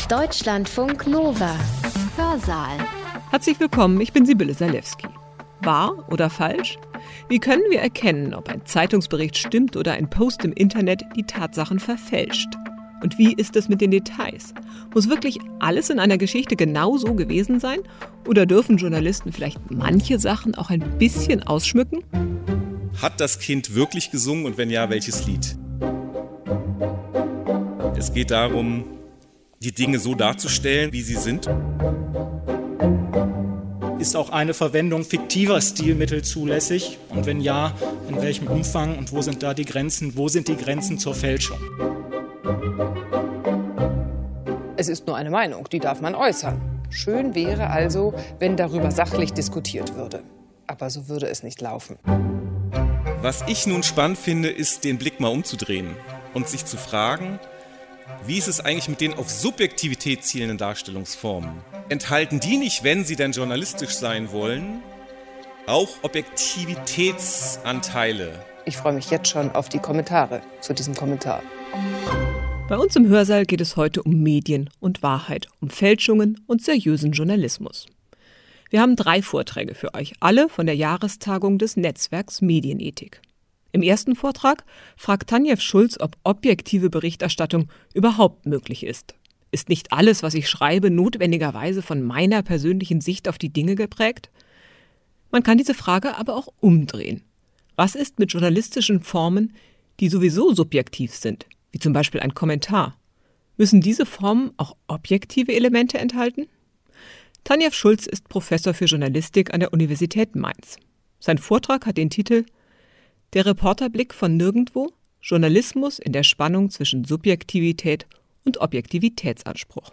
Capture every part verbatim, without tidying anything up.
Deutschlandfunk Nova. Hörsaal. Herzlich willkommen, ich bin Sibylle Salewski. Wahr oder falsch? Wie können wir erkennen, ob ein Zeitungsbericht stimmt oder ein Post im Internet die Tatsachen verfälscht? Und wie ist es mit den Details? Muss wirklich alles in einer Geschichte genau so gewesen sein? Oder dürfen Journalisten vielleicht manche Sachen auch ein bisschen ausschmücken? Hat das Kind wirklich gesungen und wenn ja, welches Lied? Es geht darum, die Dinge so darzustellen, wie sie sind. Ist auch eine Verwendung fiktiver Stilmittel zulässig? Und wenn ja, in welchem Umfang und wo sind da die Grenzen? Wo sind die Grenzen zur Fälschung? Es ist nur eine Meinung, die darf man äußern. Schön wäre also, wenn darüber sachlich diskutiert würde. Aber so würde es nicht laufen. Was ich nun spannend finde, ist, den Blick mal umzudrehen und sich zu fragen, wie ist es eigentlich mit den auf Subjektivität zielenden Darstellungsformen? Enthalten die nicht, wenn sie denn journalistisch sein wollen, auch Objektivitätsanteile? Ich freue mich jetzt schon auf die Kommentare zu diesem Kommentar. Bei uns im Hörsaal geht es heute um Medien und Wahrheit, um Fälschungen und seriösen Journalismus. Wir haben drei Vorträge für euch, alle von der Jahrestagung des Netzwerks Medienethik. Im ersten Vortrag fragt Tanjev Schulz, ob objektive Berichterstattung überhaupt möglich ist. Ist nicht alles, was ich schreibe, notwendigerweise von meiner persönlichen Sicht auf die Dinge geprägt? Man kann diese Frage aber auch umdrehen. Was ist mit journalistischen Formen, die sowieso subjektiv sind, wie zum Beispiel ein Kommentar? Müssen diese Formen auch objektive Elemente enthalten? Tanjev Schulz ist Professor für Journalistik an der Universität Mainz. Sein Vortrag hat den Titel Der Reporterblick von nirgendwo, Journalismus in der Spannung zwischen Subjektivität und Objektivitätsanspruch.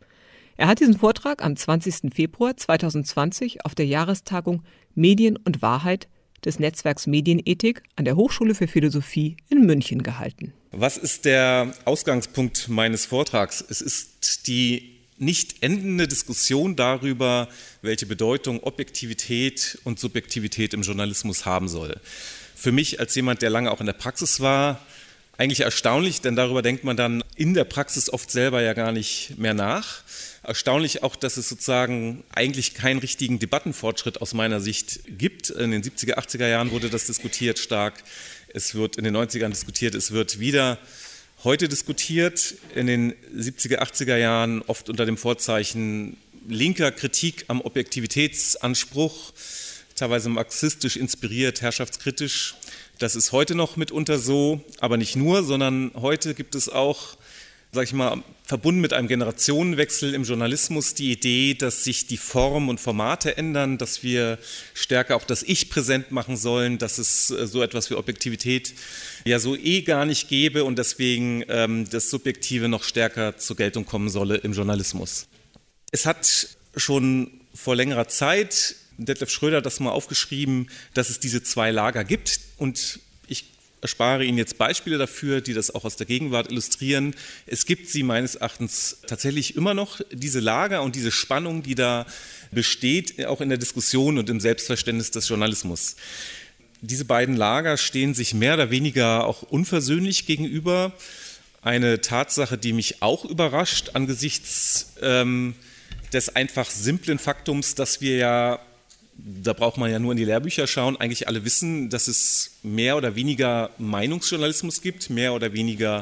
Er hat diesen Vortrag am zwanzigsten Februar zweitausendzwanzig auf der Jahrestagung Medien und Wahrheit des Netzwerks Medienethik an der Hochschule für Philosophie in München gehalten. Was ist der Ausgangspunkt meines Vortrags? Es ist die nicht endende Diskussion darüber, welche Bedeutung Objektivität und Subjektivität im Journalismus haben soll. Für mich als jemand, der lange auch in der Praxis war, eigentlich erstaunlich, denn darüber denkt man dann in der Praxis oft selber ja gar nicht mehr nach. Erstaunlich auch, dass es sozusagen eigentlich keinen richtigen Debattenfortschritt aus meiner Sicht gibt. In den siebziger, achtziger Jahren wurde das diskutiert stark. Es wird in den neunzigern diskutiert, es wird wieder heute diskutiert. In den siebziger, achtziger Jahren oft unter dem Vorzeichen linker Kritik am Objektivitätsanspruch, teilweise marxistisch inspiriert, herrschaftskritisch. Das ist heute noch mitunter so, aber nicht nur, sondern heute gibt es auch, sage ich mal, verbunden mit einem Generationenwechsel im Journalismus die Idee, dass sich die Form und Formate ändern, dass wir stärker auch das Ich präsent machen sollen, dass es so etwas wie Objektivität ja so eh gar nicht gäbe und deswegen ähm, das Subjektive noch stärker zur Geltung kommen solle im Journalismus. Es hat schon vor längerer Zeit Detlef Schröder hat das mal aufgeschrieben, dass es diese zwei Lager gibt und ich erspare Ihnen jetzt Beispiele dafür, die das auch aus der Gegenwart illustrieren. Es gibt sie meines Erachtens tatsächlich immer noch, diese Lager und diese Spannung, die da besteht, auch in der Diskussion und im Selbstverständnis des Journalismus. Diese beiden Lager stehen sich mehr oder weniger auch unversöhnlich gegenüber. Eine Tatsache, die mich auch überrascht angesichts ähm, des einfach simplen Faktums, dass wir ja, da braucht man ja nur in die Lehrbücher schauen, eigentlich alle wissen, dass es mehr oder weniger Meinungsjournalismus gibt, mehr oder weniger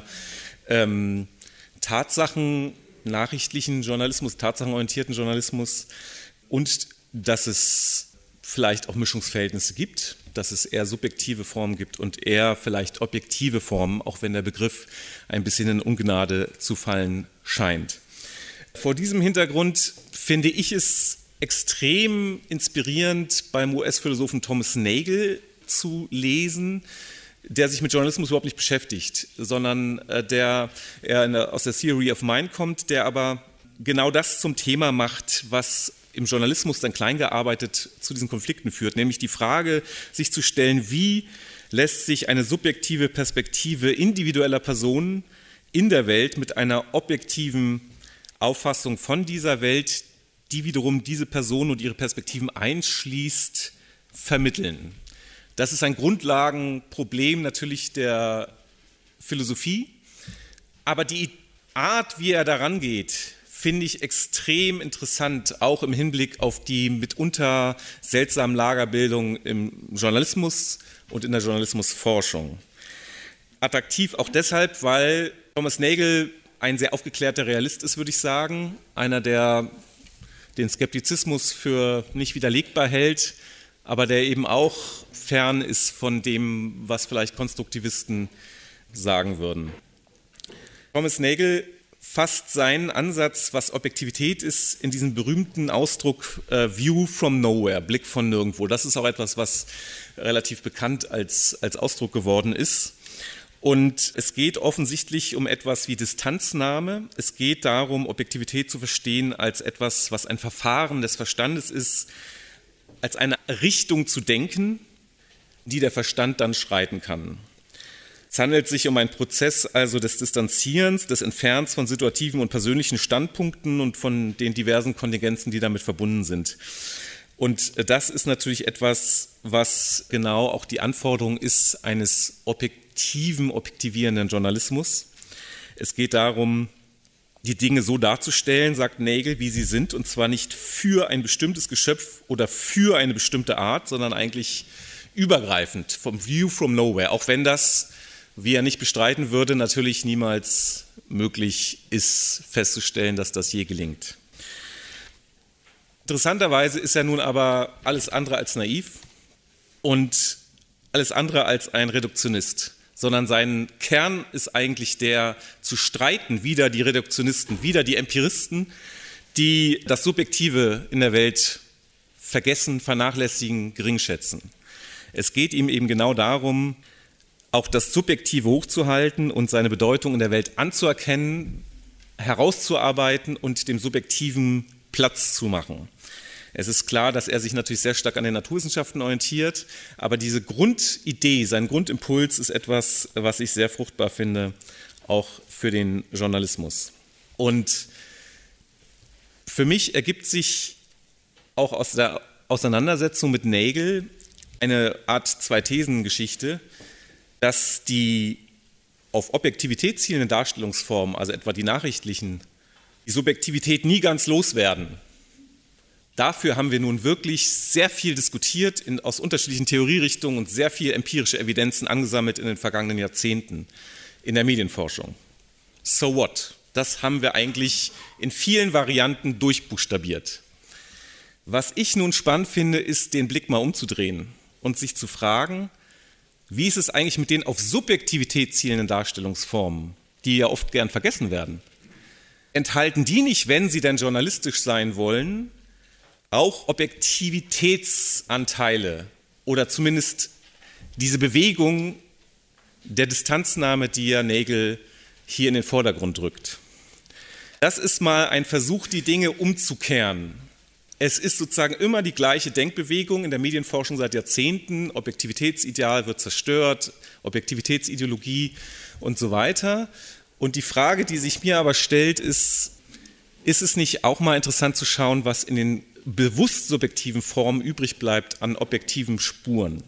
ähm, Tatsachen, nachrichtlichen Journalismus, tatsachenorientierten Journalismus und dass es vielleicht auch Mischungsverhältnisse gibt, dass es eher subjektive Formen gibt und eher vielleicht objektive Formen, auch wenn der Begriff ein bisschen in Ungnade zu fallen scheint. Vor diesem Hintergrund finde ich es extrem inspirierend, beim U S-Philosophen Thomas Nagel zu lesen, der sich mit Journalismus überhaupt nicht beschäftigt, sondern äh, der eher in der, aus der Theory of Mind kommt, der aber genau das zum Thema macht, was im Journalismus dann klein gearbeitet zu diesen Konflikten führt, nämlich die Frage, sich zu stellen, wie lässt sich eine subjektive Perspektive individueller Personen in der Welt mit einer objektiven Auffassung von dieser Welt, die wiederum diese Personen und ihre Perspektiven einschließt, vermitteln. Das ist ein Grundlagenproblem natürlich der Philosophie, aber die Art, wie er daran geht, finde ich extrem interessant, auch im Hinblick auf die mitunter seltsamen Lagerbildungen im Journalismus und in der Journalismusforschung. Attraktiv auch deshalb, weil Thomas Nagel ein sehr aufgeklärter Realist ist, würde ich sagen. Einer, der den Skeptizismus für nicht widerlegbar hält, aber der eben auch fern ist von dem, was vielleicht Konstruktivisten sagen würden. Thomas Nagel fasst seinen Ansatz, was Objektivität ist, in diesem berühmten Ausdruck äh, View from Nowhere, Blick von nirgendwo. Das ist auch etwas, was relativ bekannt als, als Ausdruck geworden ist. Und es geht offensichtlich um etwas wie Distanznahme. Es geht darum, Objektivität zu verstehen als etwas, was ein Verfahren des Verstandes ist, als eine Richtung zu denken, die der Verstand dann schreiten kann. Es handelt sich um einen Prozess also des Distanzierens, des Entfernens von situativen und persönlichen Standpunkten und von den diversen Kontingenzen, die damit verbunden sind. Und das ist natürlich etwas, was genau auch die Anforderung ist eines objektiven, objektivierenden Journalismus. Es geht darum, die Dinge so darzustellen, sagt Nagel, wie sie sind, und zwar nicht für ein bestimmtes Geschöpf oder für eine bestimmte Art, sondern eigentlich übergreifend, vom View from Nowhere, auch wenn das, wie er nicht bestreiten würde, natürlich niemals möglich ist, festzustellen, dass das je gelingt. Interessanterweise ist er nun aber alles andere als naiv und alles andere als ein Reduktionist, sondern sein Kern ist eigentlich der, zu streiten, wider die Reduktionisten, wider die Empiristen, die das Subjektive in der Welt vergessen, vernachlässigen, geringschätzen. Es geht ihm eben genau darum, auch das Subjektive hochzuhalten und seine Bedeutung in der Welt anzuerkennen, herauszuarbeiten und dem Subjektiven Platz zu machen. Es ist klar, dass er sich natürlich sehr stark an den Naturwissenschaften orientiert, aber diese Grundidee, sein Grundimpuls ist etwas, was ich sehr fruchtbar finde, auch für den Journalismus. Und für mich ergibt sich auch aus der Auseinandersetzung mit Nagel eine Art Zwei-Thesen-Geschichte, dass die auf Objektivität zielenden Darstellungsformen, also etwa die nachrichtlichen, die Subjektivität nie ganz loswerden. Dafür haben wir nun wirklich sehr viel diskutiert in, aus unterschiedlichen Theorierichtungen und sehr viel empirische Evidenzen angesammelt in den vergangenen Jahrzehnten in der Medienforschung. So what? Das haben wir eigentlich in vielen Varianten durchbuchstabiert. Was ich nun spannend finde, ist, den Blick mal umzudrehen und sich zu fragen, wie ist es eigentlich mit den auf Subjektivität zielenden Darstellungsformen, die ja oft gern vergessen werden? Enthalten die nicht, wenn sie denn journalistisch sein wollen, auch Objektivitätsanteile oder zumindest diese Bewegung der Distanznahme, die ja Nagel hier in den Vordergrund rückt? Das ist mal ein Versuch, die Dinge umzukehren. Es ist sozusagen immer die gleiche Denkbewegung in der Medienforschung seit Jahrzehnten. Objektivitätsideal wird zerstört, Objektivitätsideologie und so weiter. Und die Frage, die sich mir aber stellt, ist, ist es nicht auch mal interessant zu schauen, was in den bewusst subjektiven Formen übrig bleibt an objektiven Spuren?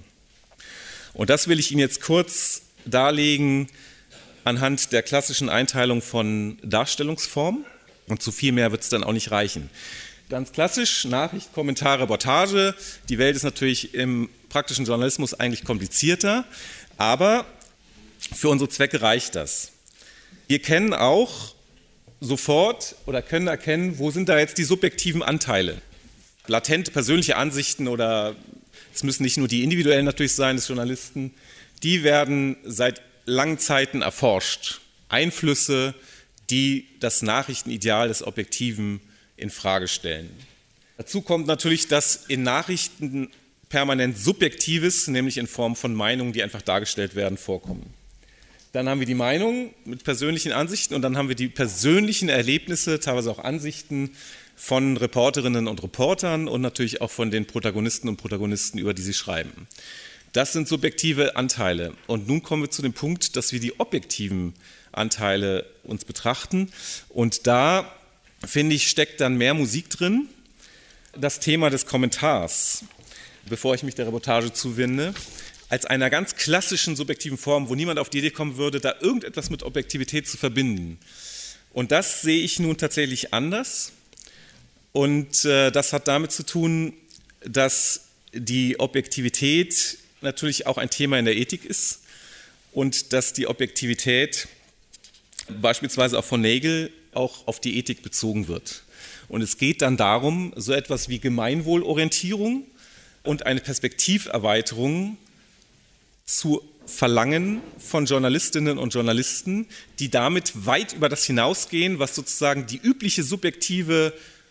Und das will ich Ihnen jetzt kurz darlegen anhand der klassischen Einteilung von Darstellungsformen. Und zu viel mehr wird es dann auch nicht reichen. Ganz klassisch, Nachricht, Kommentar, Reportage. Die Welt ist natürlich im praktischen Journalismus eigentlich komplizierter, aber für unsere Zwecke reicht das. Wir kennen auch sofort oder können erkennen, wo sind da jetzt die subjektiven Anteile. Latente persönliche Ansichten oder es müssen nicht nur die individuellen natürlich sein des Journalisten, die werden seit langen Zeiten erforscht. Einflüsse, die das Nachrichtenideal des Objektiven in Frage stellen. Dazu kommt natürlich, dass in Nachrichten permanent Subjektives, nämlich in Form von Meinungen, die einfach dargestellt werden, vorkommen. Dann haben wir die Meinungen mit persönlichen Ansichten und dann haben wir die persönlichen Erlebnisse, teilweise auch Ansichten von Reporterinnen und Reportern und natürlich auch von den Protagonisten und Protagonisten, über die sie schreiben. Das sind subjektive Anteile. Und nun kommen wir zu dem Punkt, dass wir die objektiven Anteile uns betrachten. Und da, finde ich, steckt dann mehr Musik drin. Das Thema des Kommentars, bevor ich mich der Reportage zuwende, als einer ganz klassischen subjektiven Form, wo niemand auf die Idee kommen würde, da irgendetwas mit Objektivität zu verbinden. Und das sehe ich nun tatsächlich anders. Und äh, das hat damit zu tun, dass die Objektivität natürlich auch ein Thema in der Ethik ist und dass die Objektivität beispielsweise auch von Nagel auch auf die Ethik bezogen wird. Und es geht dann darum, so etwas wie Gemeinwohlorientierung und eine Perspektiverweiterung zu verlangen von Journalistinnen und Journalisten, die damit weit über das hinausgehen, was sozusagen die übliche subjektive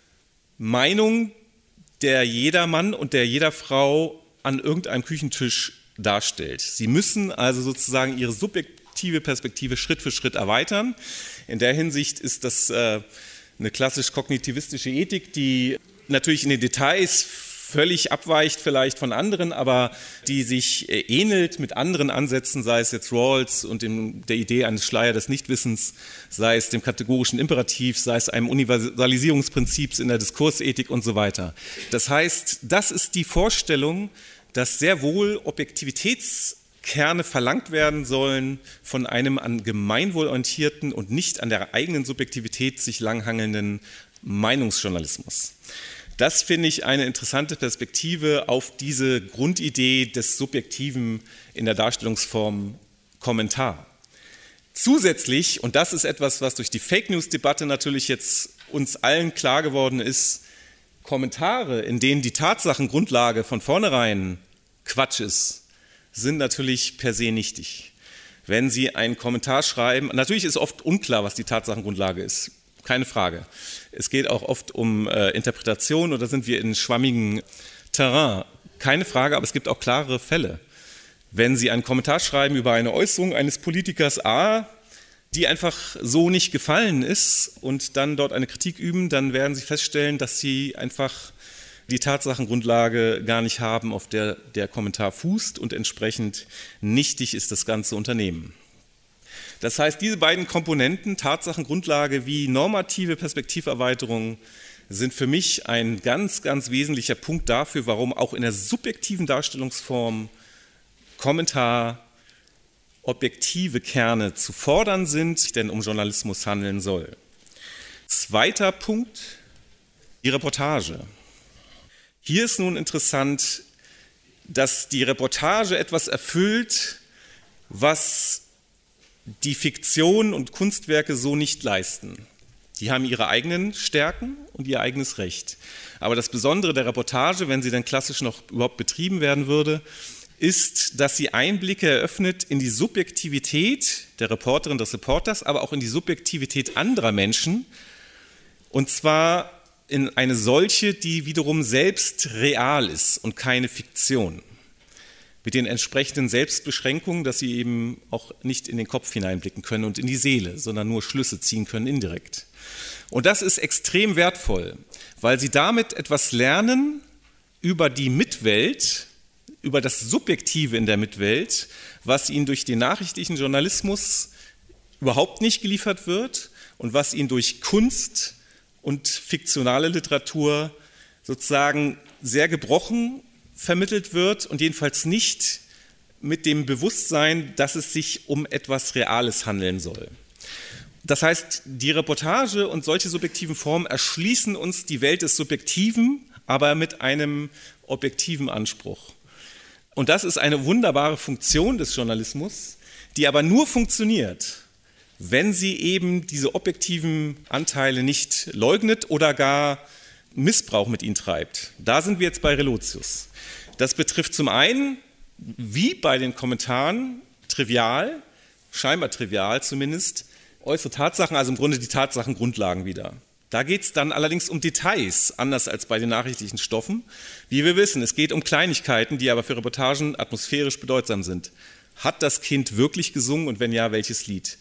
Meinung der jedermann und der jeder Frau an irgendeinem Küchentisch darstellt. Sie müssen also sozusagen ihre subjektive Perspektive Schritt für Schritt erweitern. In der Hinsicht ist das äh, eine klassisch kognitivistische Ethik, die natürlich in den Details völlig abweicht vielleicht von anderen, aber die sich äh, ähnelt mit anderen Ansätzen, sei es jetzt Rawls und dem, der Idee eines Schleier des Nichtwissens, sei es dem kategorischen Imperativ, sei es einem Universalisierungsprinzips in der Diskursethik und so weiter. Das heißt, das ist die Vorstellung, dass sehr wohl Objektivitätskerne verlangt werden sollen von einem an Gemeinwohl orientierten und nicht an der eigenen Subjektivität sich langhangelnden Meinungsjournalismus. Das finde ich eine interessante Perspektive auf diese Grundidee des Subjektiven in der Darstellungsform Kommentar. Zusätzlich, und das ist etwas, was durch die Fake-News-Debatte natürlich jetzt uns allen klar geworden ist, Kommentare, in denen die Tatsachengrundlage von vornherein Quatsch ist, sind natürlich per se nichtig. Wenn Sie einen Kommentar schreiben, natürlich ist oft unklar, was die Tatsachengrundlage ist. Keine Frage. Es geht auch oft um äh, Interpretation oder sind wir in schwammigem Terrain. Keine Frage, aber es gibt auch klarere Fälle. Wenn Sie einen Kommentar schreiben über eine Äußerung eines Politikers A, die einfach so nicht gefallen ist und dann dort eine Kritik üben, dann werden Sie feststellen, dass Sie einfach die Tatsachengrundlage gar nicht haben, auf der der Kommentar fußt und entsprechend nichtig ist das ganze Unternehmen. Das heißt, diese beiden Komponenten, Tatsachengrundlage wie normative Perspektiverweiterung, sind für mich ein ganz, ganz wesentlicher Punkt dafür, warum auch in der subjektiven Darstellungsform Kommentar objektive Kerne zu fordern sind, denn um Journalismus handeln soll. Zweiter Punkt, die Reportage. Hier ist nun interessant, dass die Reportage etwas erfüllt, was die Fiktion und Kunstwerke so nicht leisten. Die haben ihre eigenen Stärken und ihr eigenes Recht. Aber das Besondere der Reportage, wenn sie dann klassisch noch überhaupt betrieben werden würde, ist, dass sie Einblicke eröffnet in die Subjektivität der Reporterin, des Reporters, aber auch in die Subjektivität anderer Menschen. Und zwar in eine solche, die wiederum selbst real ist und keine Fiktion. Mit den entsprechenden Selbstbeschränkungen, dass sie eben auch nicht in den Kopf hineinblicken können und in die Seele, sondern nur Schlüsse ziehen können indirekt. Und das ist extrem wertvoll, weil sie damit etwas lernen über die Mitwelt, über das Subjektive in der Mitwelt, was ihnen durch den nachrichtlichen Journalismus überhaupt nicht geliefert wird und was ihnen durch Kunst und fiktionale Literatur sozusagen sehr gebrochen vermittelt wird und jedenfalls nicht mit dem Bewusstsein, dass es sich um etwas Reales handeln soll. Das heißt, die Reportage und solche subjektiven Formen erschließen uns die Welt des Subjektiven, aber mit einem objektiven Anspruch. Und das ist eine wunderbare Funktion des Journalismus, die aber nur funktioniert, wenn sie eben diese objektiven Anteile nicht leugnet oder gar Missbrauch mit ihnen treibt. Da sind wir jetzt bei Relotius. Das betrifft zum einen, wie bei den Kommentaren, trivial, scheinbar trivial zumindest, äußere Tatsachen, also im Grunde die Tatsachengrundlagen wieder. Da geht es dann allerdings um Details, anders als bei den nachrichtlichen Stoffen. Wie wir wissen, es geht um Kleinigkeiten, die aber für Reportagen atmosphärisch bedeutsam sind. Hat das Kind wirklich gesungen und wenn ja, welches Lied?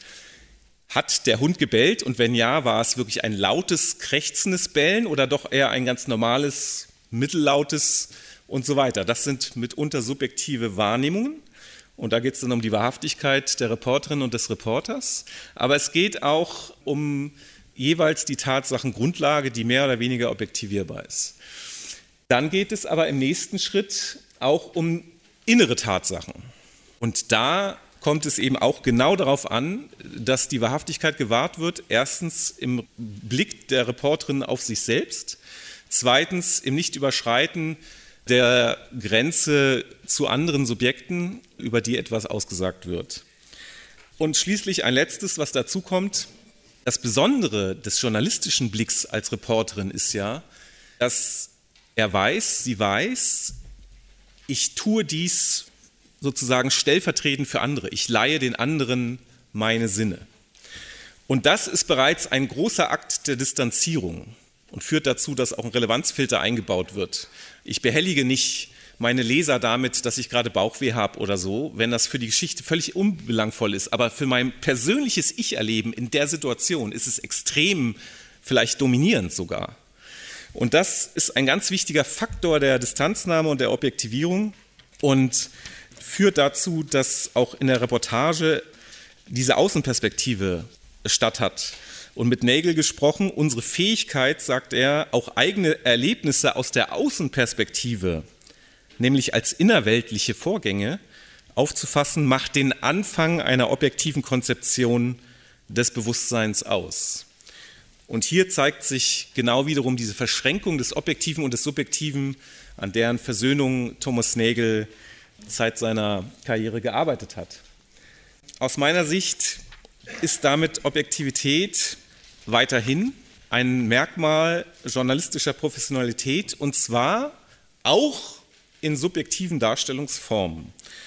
Hat der Hund gebellt und wenn ja, war es wirklich ein lautes, krächzendes Bellen oder doch eher ein ganz normales, mittellautes und so weiter? Das sind mitunter subjektive Wahrnehmungen und da geht es dann um die Wahrhaftigkeit der Reporterin und des Reporters. Aber es geht auch um jeweils die Tatsachengrundlage, die mehr oder weniger objektivierbar ist. Dann geht es aber im nächsten Schritt auch um innere Tatsachen. Und da kommt es eben auch genau darauf an, dass die Wahrhaftigkeit gewahrt wird. Erstens im Blick der Reporterin auf sich selbst. Zweitens im Nichtüberschreiten der Grenze zu anderen Subjekten, über die etwas ausgesagt wird. Und schließlich ein letztes, was dazu kommt. Das Besondere des journalistischen Blicks als Reporterin ist ja, dass er weiß, sie weiß, ich tue dies sozusagen stellvertretend für andere. Ich leihe den anderen meine Sinne. Und das ist bereits ein großer Akt der Distanzierung und führt dazu, dass auch ein Relevanzfilter eingebaut wird. Ich behellige nicht meine Leser damit, dass ich gerade Bauchweh habe oder so, wenn das für die Geschichte völlig unbelangvoll ist. Aber für mein persönliches Ich-Erleben in der Situation ist es extrem, vielleicht dominierend sogar. Und das ist ein ganz wichtiger Faktor der Distanznahme und der Objektivierung und führt dazu, dass auch in der Reportage diese Außenperspektive statt hat. Und mit Nagel gesprochen, unsere Fähigkeit, sagt er, auch eigene Erlebnisse aus der Außenperspektive, nämlich als innerweltliche Vorgänge, aufzufassen, macht den Anfang einer objektiven Konzeption des Bewusstseins aus. Und hier zeigt sich genau wiederum diese Verschränkung des Objektiven und des Subjektiven, an deren Versöhnung Thomas Nagel Zeit seiner Karriere gearbeitet hat. Aus meiner Sicht ist damit Objektivität weiterhin ein Merkmal journalistischer Professionalität und zwar auch in subjektiven Darstellungsformen.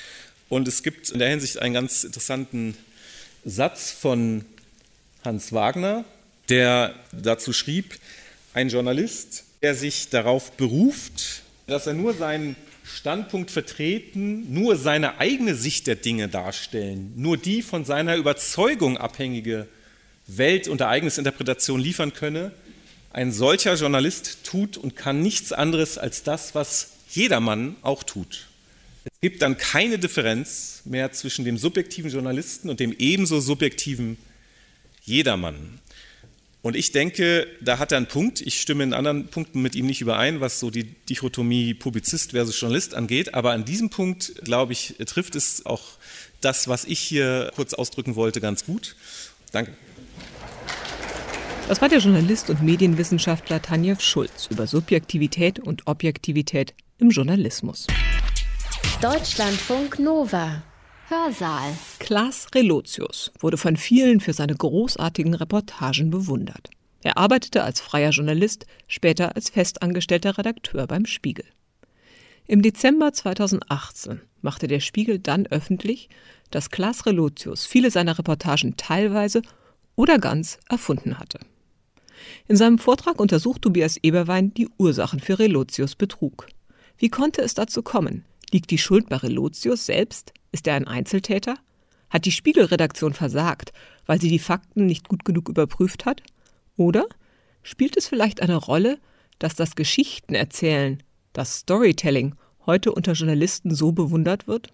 Und es gibt in der Hinsicht einen ganz interessanten Satz von Hans Wagner, der dazu schrieb, ein Journalist, der sich darauf beruft, dass er nur seinen Standpunkt vertreten, nur seine eigene Sicht der Dinge darstellen, nur die von seiner Überzeugung abhängige Welt- und Ereignisinterpretation liefern könne. Ein solcher Journalist tut und kann nichts anderes als das, was jedermann auch tut. Es gibt dann keine Differenz mehr zwischen dem subjektiven Journalisten und dem ebenso subjektiven Jedermann. Und ich denke, da hat er einen Punkt. Ich stimme in anderen Punkten mit ihm nicht überein, was so die Dichotomie Publizist versus Journalist angeht. Aber an diesem Punkt, glaube ich, trifft es auch das, was ich hier kurz ausdrücken wollte, ganz gut. Danke. Das war der Journalist und Medienwissenschaftler Tanjev Schulz über Subjektivität und Objektivität im Journalismus. Deutschlandfunk Nova. Hörsaal. Klaas Relotius wurde von vielen für seine großartigen Reportagen bewundert. Er arbeitete als freier Journalist, später als festangestellter Redakteur beim Spiegel. Im Dezember zweitausendachtzehn machte der Spiegel dann öffentlich, dass Klaas Relotius viele seiner Reportagen teilweise oder ganz erfunden hatte. In seinem Vortrag untersucht Tobias Eberwein die Ursachen für Relotius' Betrug. Wie konnte es dazu kommen? Liegt die Schuld bei Relotius selbst? Ist er ein Einzeltäter? Hat die Spiegel-Redaktion versagt, weil sie die Fakten nicht gut genug überprüft hat? Oder spielt es vielleicht eine Rolle, dass das Geschichtenerzählen, das Storytelling, heute unter Journalisten so bewundert wird?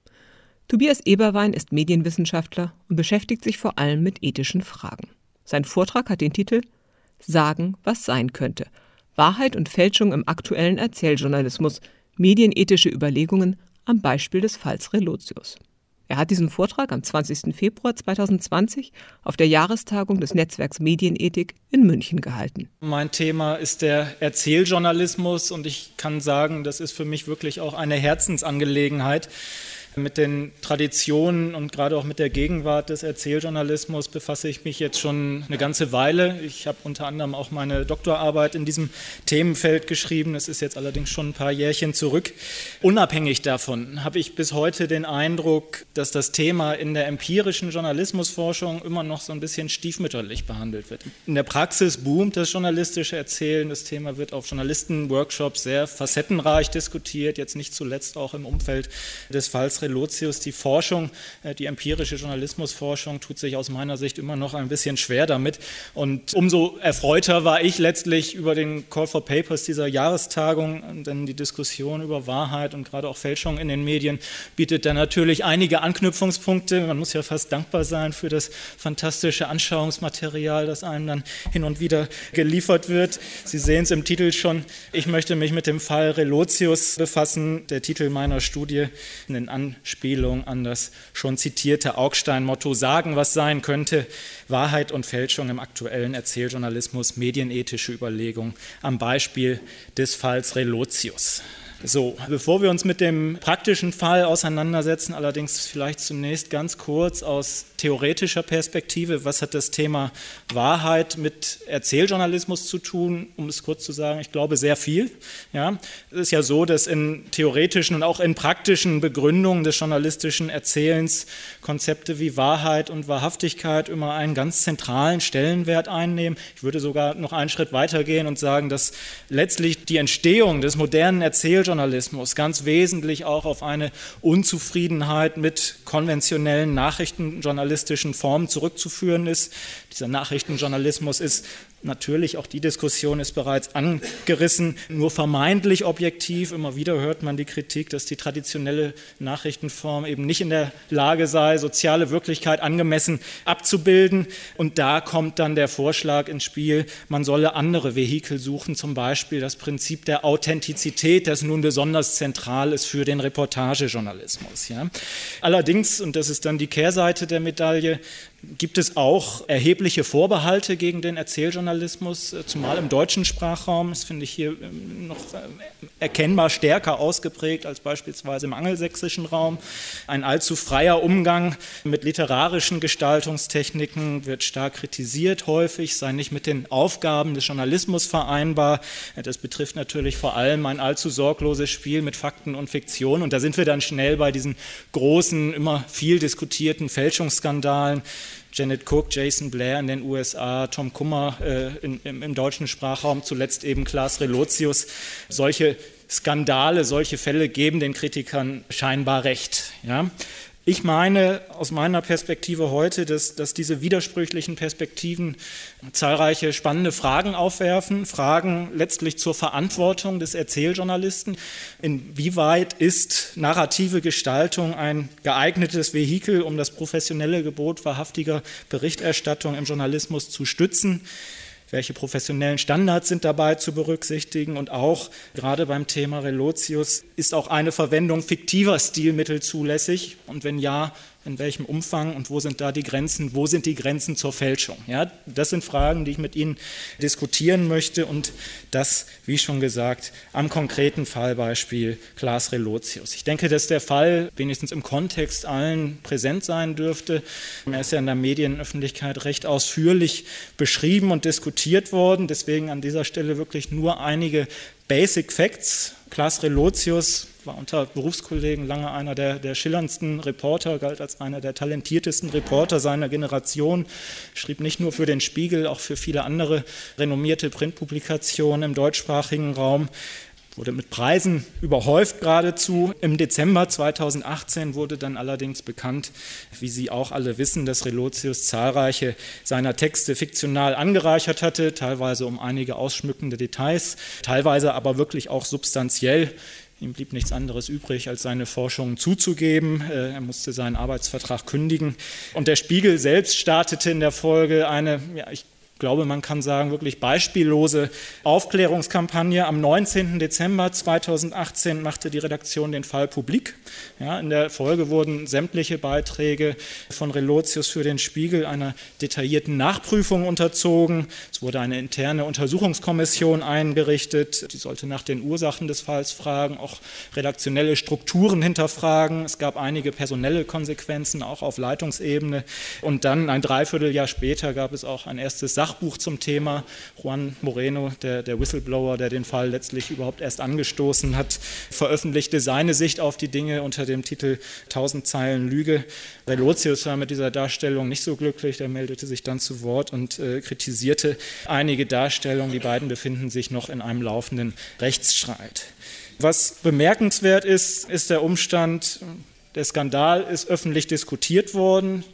Tobias Eberwein ist Medienwissenschaftler und beschäftigt sich vor allem mit ethischen Fragen. Sein Vortrag hat den Titel »Sagen, was sein könnte. Wahrheit und Fälschung im aktuellen Erzähljournalismus. Medienethische Überlegungen am Beispiel des Falls Relotius«. Er hat diesen Vortrag am zwanzigsten Februar zweitausendzwanzig auf der Jahrestagung des Netzwerks Medienethik in München gehalten. Mein Thema ist der Erzähljournalismus und ich kann sagen, das ist für mich wirklich auch eine Herzensangelegenheit. Mit den Traditionen und gerade auch mit der Gegenwart des Erzähljournalismus befasse ich mich jetzt schon eine ganze Weile. Ich habe unter anderem auch meine Doktorarbeit in diesem Themenfeld geschrieben. Das ist jetzt allerdings schon ein paar Jährchen zurück. Unabhängig davon habe ich bis heute den Eindruck, dass das Thema in der empirischen Journalismusforschung immer noch so ein bisschen stiefmütterlich behandelt wird. In der Praxis boomt das journalistische Erzählen. Das Thema wird auf Journalistenworkshops sehr facettenreich diskutiert, jetzt nicht zuletzt auch im Umfeld des Falls Relotius. Die Forschung, die empirische Journalismusforschung tut sich aus meiner Sicht immer noch ein bisschen schwer damit. Und umso erfreuter war ich letztlich über den Call for Papers dieser Jahrestagung, denn die Diskussion über Wahrheit und gerade auch Fälschung in den Medien bietet da natürlich einige Anknüpfungspunkte. Man muss ja fast dankbar sein für das fantastische Anschauungsmaterial, das einem dann hin und wieder geliefert wird. Sie sehen es im Titel schon. Ich möchte mich mit dem Fall Relotius befassen. Der Titel meiner Studie, in den Anspielung an das schon zitierte Augstein-Motto sagen, was sein könnte, Wahrheit und Fälschung im aktuellen Erzähljournalismus, medienethische Überlegung am Beispiel des Falls Relotius. So, bevor wir uns mit dem praktischen Fall auseinandersetzen, allerdings vielleicht zunächst ganz kurz aus theoretischer Perspektive, was hat das Thema Wahrheit mit Erzähljournalismus zu tun, um es kurz zu sagen, ich glaube sehr viel. Ja, es ist ja so, dass in theoretischen und auch in praktischen Begründungen des journalistischen Erzählens Konzepte wie Wahrheit und Wahrhaftigkeit immer einen ganz zentralen Stellenwert einnehmen. Ich würde sogar noch einen Schritt weitergehen und sagen, dass letztlich die Entstehung des modernen Erzähljournalismus Journalismus ganz wesentlich auch auf eine Unzufriedenheit mit konventionellen nachrichtenjournalistischen Formen zurückzuführen ist. Dieser Nachrichtenjournalismus ist natürlich, auch die Diskussion ist bereits angerissen, nur vermeintlich objektiv. Immer wieder hört man die Kritik, dass die traditionelle Nachrichtenform eben nicht in der Lage sei, soziale Wirklichkeit angemessen abzubilden. Und da kommt dann der Vorschlag ins Spiel, man solle andere Vehikel suchen, zum Beispiel das Prinzip der Authentizität, das nun besonders zentral ist für den Reportagejournalismus. Ja. Allerdings, und das ist dann die Kehrseite der Medaille, gibt es auch erhebliche Vorbehalte gegen den Erzähljournalismus, zumal im deutschen Sprachraum. Das finde ich hier noch erkennbar stärker ausgeprägt als beispielsweise im angelsächsischen Raum. Ein allzu freier Umgang mit literarischen Gestaltungstechniken wird stark kritisiert häufig, sei nicht mit den Aufgaben des Journalismus vereinbar. Das betrifft natürlich vor allem ein allzu sorgloses Spiel mit Fakten und Fiktion. Und da sind wir dann schnell bei diesen großen, immer viel diskutierten Fälschungsskandalen. Janet Cook, Jason Blair in den U S A, Tom Kummer äh, in, im, im deutschen Sprachraum, zuletzt eben Klaas Relotius. Solche Skandale, solche Fälle geben den Kritikern scheinbar recht. Ja? Ich meine aus meiner Perspektive heute, dass, dass diese widersprüchlichen Perspektiven zahlreiche spannende Fragen aufwerfen, Fragen letztlich zur Verantwortung des Erzähljournalisten. Inwieweit ist narrative Gestaltung ein geeignetes Vehikel, um das professionelle Gebot wahrhaftiger Berichterstattung im Journalismus zu stützen? Welche professionellen Standards sind dabei zu berücksichtigen? Und auch gerade beim Thema Relotius, ist auch eine Verwendung fiktiver Stilmittel zulässig? Und wenn ja, in welchem Umfang und wo sind da die Grenzen? Wo sind die Grenzen zur Fälschung? Ja, das sind Fragen, die ich mit Ihnen diskutieren möchte und das, wie schon gesagt, am konkreten Fallbeispiel Klaas Relotius. Ich denke, dass der Fall wenigstens im Kontext allen präsent sein dürfte. Er ist ja in der Medienöffentlichkeit recht ausführlich beschrieben und diskutiert worden. Deswegen an dieser Stelle wirklich nur einige Basic Facts. Klaas Relotius war unter Berufskollegen lange einer der, der schillerndsten Reporter, galt als einer der talentiertesten Reporter seiner Generation, schrieb nicht nur für den Spiegel, auch für viele andere renommierte Printpublikationen im deutschsprachigen Raum, wurde mit Preisen überhäuft geradezu. Im Dezember zweitausendachtzehn wurde dann allerdings bekannt, wie Sie auch alle wissen, dass Relotius zahlreiche seiner Texte fiktional angereichert hatte, teilweise um einige ausschmückende Details, teilweise aber wirklich auch substanziell. Ihm blieb nichts anderes übrig, als seine Forschungen zuzugeben. Er musste seinen Arbeitsvertrag kündigen. Und der Spiegel selbst startete in der Folge eine, ja, ich Ich glaube, man kann sagen, wirklich beispiellose Aufklärungskampagne. Am neunzehnten Dezember zweitausendachtzehn machte die Redaktion den Fall publik. Ja, in der Folge wurden sämtliche Beiträge von Relotius für den Spiegel einer detaillierten Nachprüfung unterzogen. Es wurde eine interne Untersuchungskommission eingerichtet. Die sollte nach den Ursachen des Falls fragen, auch redaktionelle Strukturen hinterfragen. Es gab einige personelle Konsequenzen, auch auf Leitungsebene. Und dann ein Dreivierteljahr später gab es auch ein erstes Sach Sachbuch zum Thema. Juan Moreno, der, der Whistleblower, der den Fall letztlich überhaupt erst angestoßen hat, veröffentlichte seine Sicht auf die Dinge unter dem Titel tausend Zeilen Lüge. Relotius war mit dieser Darstellung nicht so glücklich, er meldete sich dann zu Wort und äh, kritisierte einige Darstellungen. Die beiden befinden sich noch in einem laufenden Rechtsstreit. Was bemerkenswert ist, ist der Umstand, der Skandal ist öffentlich diskutiert worden.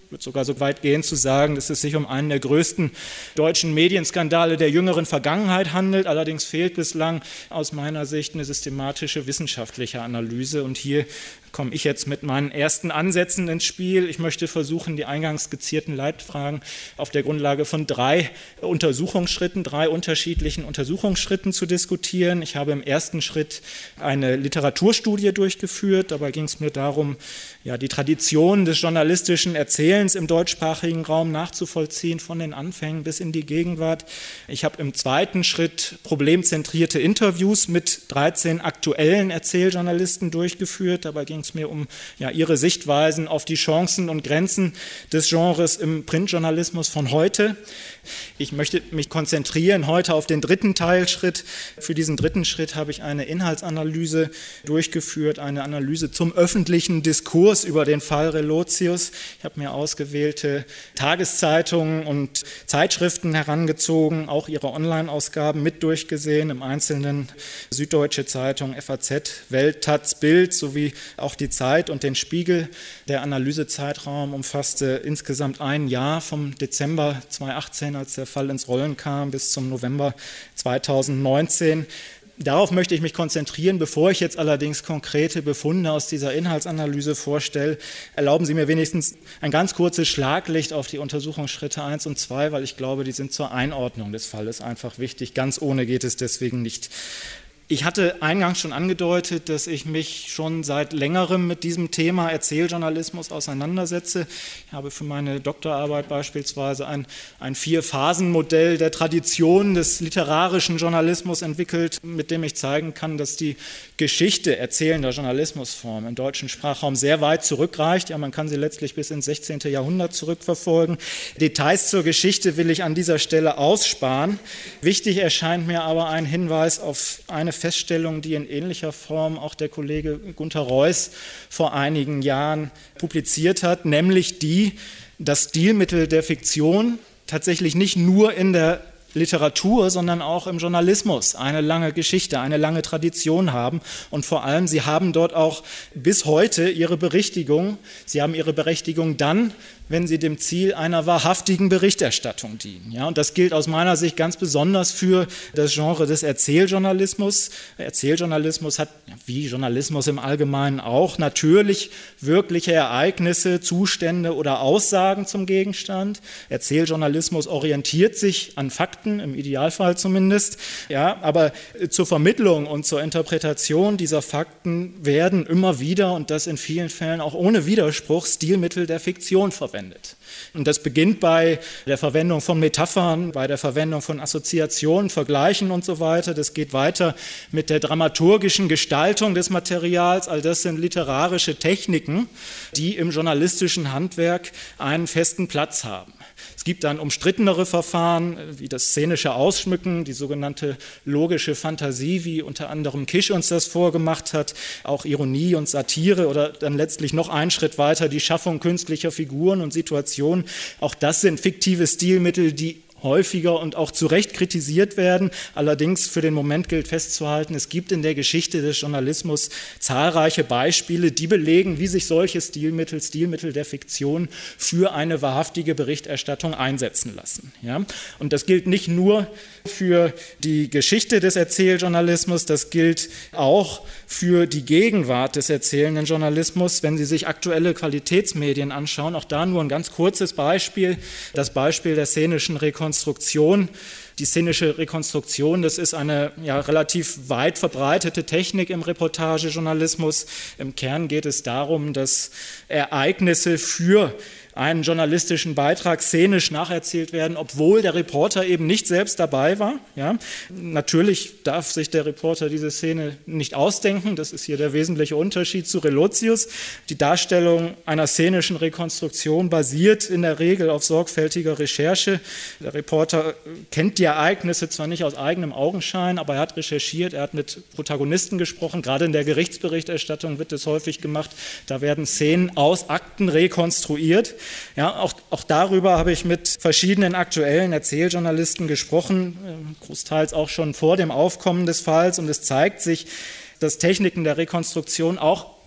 Ich würde sogar so weit gehen zu sagen, dass es sich um einen der größten deutschen Medienskandale der jüngeren Vergangenheit handelt. Allerdings fehlt bislang aus meiner Sicht eine systematische wissenschaftliche Analyse. Und hier komme ich jetzt mit meinen ersten Ansätzen ins Spiel. Ich möchte versuchen, die eingangs skizzierten Leitfragen auf der Grundlage von drei Untersuchungsschritten, drei unterschiedlichen Untersuchungsschritten zu diskutieren. Ich habe im ersten Schritt eine Literaturstudie durchgeführt. Dabei ging es mir darum, ja, die Tradition des journalistischen Erzählens im deutschsprachigen Raum nachzuvollziehen, von den Anfängen bis in die Gegenwart. Ich habe im zweiten Schritt problemzentrierte Interviews mit dreizehn aktuellen Erzähljournalisten durchgeführt. Dabei ging es mir um ja, ihre Sichtweisen auf die Chancen und Grenzen des Genres im Printjournalismus von heute. Ich möchte mich konzentrieren heute auf den dritten Teilschritt. Für diesen dritten Schritt habe ich eine Inhaltsanalyse durchgeführt, eine Analyse zum öffentlichen Diskurs über den Fall Relotius. Ich habe mir ausgewählte Tageszeitungen und Zeitschriften herangezogen, auch ihre Online-Ausgaben mit durchgesehen, im Einzelnen Süddeutsche Zeitung, F A Z, Welt, Taz, Bild sowie auch die Zeit und den Spiegel. Der Analysezeitraum umfasste insgesamt ein Jahr, vom Dezember zweitausendachtzehn, als der Fall ins Rollen kam, bis zum November zweitausendneunzehn. Darauf möchte ich mich konzentrieren. Bevor ich jetzt allerdings konkrete Befunde aus dieser Inhaltsanalyse vorstelle, erlauben Sie mir wenigstens ein ganz kurzes Schlaglicht auf die Untersuchungsschritte eins und zwei, weil ich glaube, die sind zur Einordnung des Falles einfach wichtig. Ganz ohne geht es deswegen nicht. Ich hatte eingangs schon angedeutet, dass ich mich schon seit längerem mit diesem Thema Erzähljournalismus auseinandersetze. Ich habe für meine Doktorarbeit beispielsweise ein, ein Vier-Phasen-Modell der Tradition des literarischen Journalismus entwickelt, mit dem ich zeigen kann, dass die Geschichte erzählender Journalismusformen im deutschen Sprachraum sehr weit zurückreicht. Ja, man kann sie letztlich bis ins sechzehnten Jahrhundert zurückverfolgen. Details zur Geschichte will ich an dieser Stelle aussparen. Wichtig erscheint mir aber ein Hinweis auf eine Feststellung, die in ähnlicher Form auch der Kollege Gunter Reuß vor einigen Jahren publiziert hat, nämlich die, dass Stilmittel der Fiktion tatsächlich nicht nur in der Literatur, sondern auch im Journalismus eine lange Geschichte, eine lange Tradition haben und vor allem, sie haben dort auch bis heute ihre Berechtigung. Sie haben ihre Berechtigung dann, wenn sie dem Ziel einer wahrhaftigen Berichterstattung dienen. Ja, und das gilt aus meiner Sicht ganz besonders für das Genre des Erzähljournalismus. Erzähljournalismus hat, wie Journalismus im Allgemeinen auch, natürlich wirkliche Ereignisse, Zustände oder Aussagen zum Gegenstand. Erzähljournalismus orientiert sich an Fakten, im Idealfall zumindest. Ja, aber zur Vermittlung und zur Interpretation dieser Fakten werden immer wieder, und das in vielen Fällen auch ohne Widerspruch, Stilmittel der Fiktion verwendet. Und das beginnt bei der Verwendung von Metaphern, bei der Verwendung von Assoziationen, Vergleichen und so weiter. Das geht weiter mit der dramaturgischen Gestaltung des Materials. All das sind literarische Techniken, die im journalistischen Handwerk einen festen Platz haben. Es gibt dann umstrittenere Verfahren, wie das szenische Ausschmücken, die sogenannte logische Fantasie, wie unter anderem Kisch uns das vorgemacht hat, auch Ironie und Satire oder dann letztlich noch einen Schritt weiter die Schaffung künstlicher Figuren und Situationen. Auch das sind fiktive Stilmittel, die häufiger und auch zu Recht kritisiert werden. Allerdings für den Moment gilt festzuhalten, es gibt in der Geschichte des Journalismus zahlreiche Beispiele, die belegen, wie sich solche Stilmittel, Stilmittel der Fiktion für eine wahrhaftige Berichterstattung einsetzen lassen. Ja? Und das gilt nicht nur für die Geschichte des Erzähljournalismus, das gilt auch für die Gegenwart des erzählenden Journalismus. Wenn Sie sich aktuelle Qualitätsmedien anschauen, auch da nur ein ganz kurzes Beispiel, das Beispiel der szenischen Rekonstruktion. Die szenische Rekonstruktion, das ist eine ja, relativ weit verbreitete Technik im Reportagejournalismus. Im Kern geht es darum, dass Ereignisse für einen journalistischen Beitrag szenisch nacherzählt werden, obwohl der Reporter eben nicht selbst dabei war. Ja. Natürlich darf sich der Reporter diese Szene nicht ausdenken, das ist hier der wesentliche Unterschied zu Relotius. Die Darstellung einer szenischen Rekonstruktion basiert in der Regel auf sorgfältiger Recherche. Der Reporter kennt die Ereignisse zwar nicht aus eigenem Augenschein, aber er hat recherchiert, er hat mit Protagonisten gesprochen, gerade in der Gerichtsberichterstattung wird das häufig gemacht, da werden Szenen aus Akten rekonstruiert. Ja, auch, auch darüber habe ich mit verschiedenen aktuellen Erzähljournalisten gesprochen, großteils auch schon vor dem Aufkommen des Falls. Und es zeigt sich, dass Techniken der Rekonstruktion auch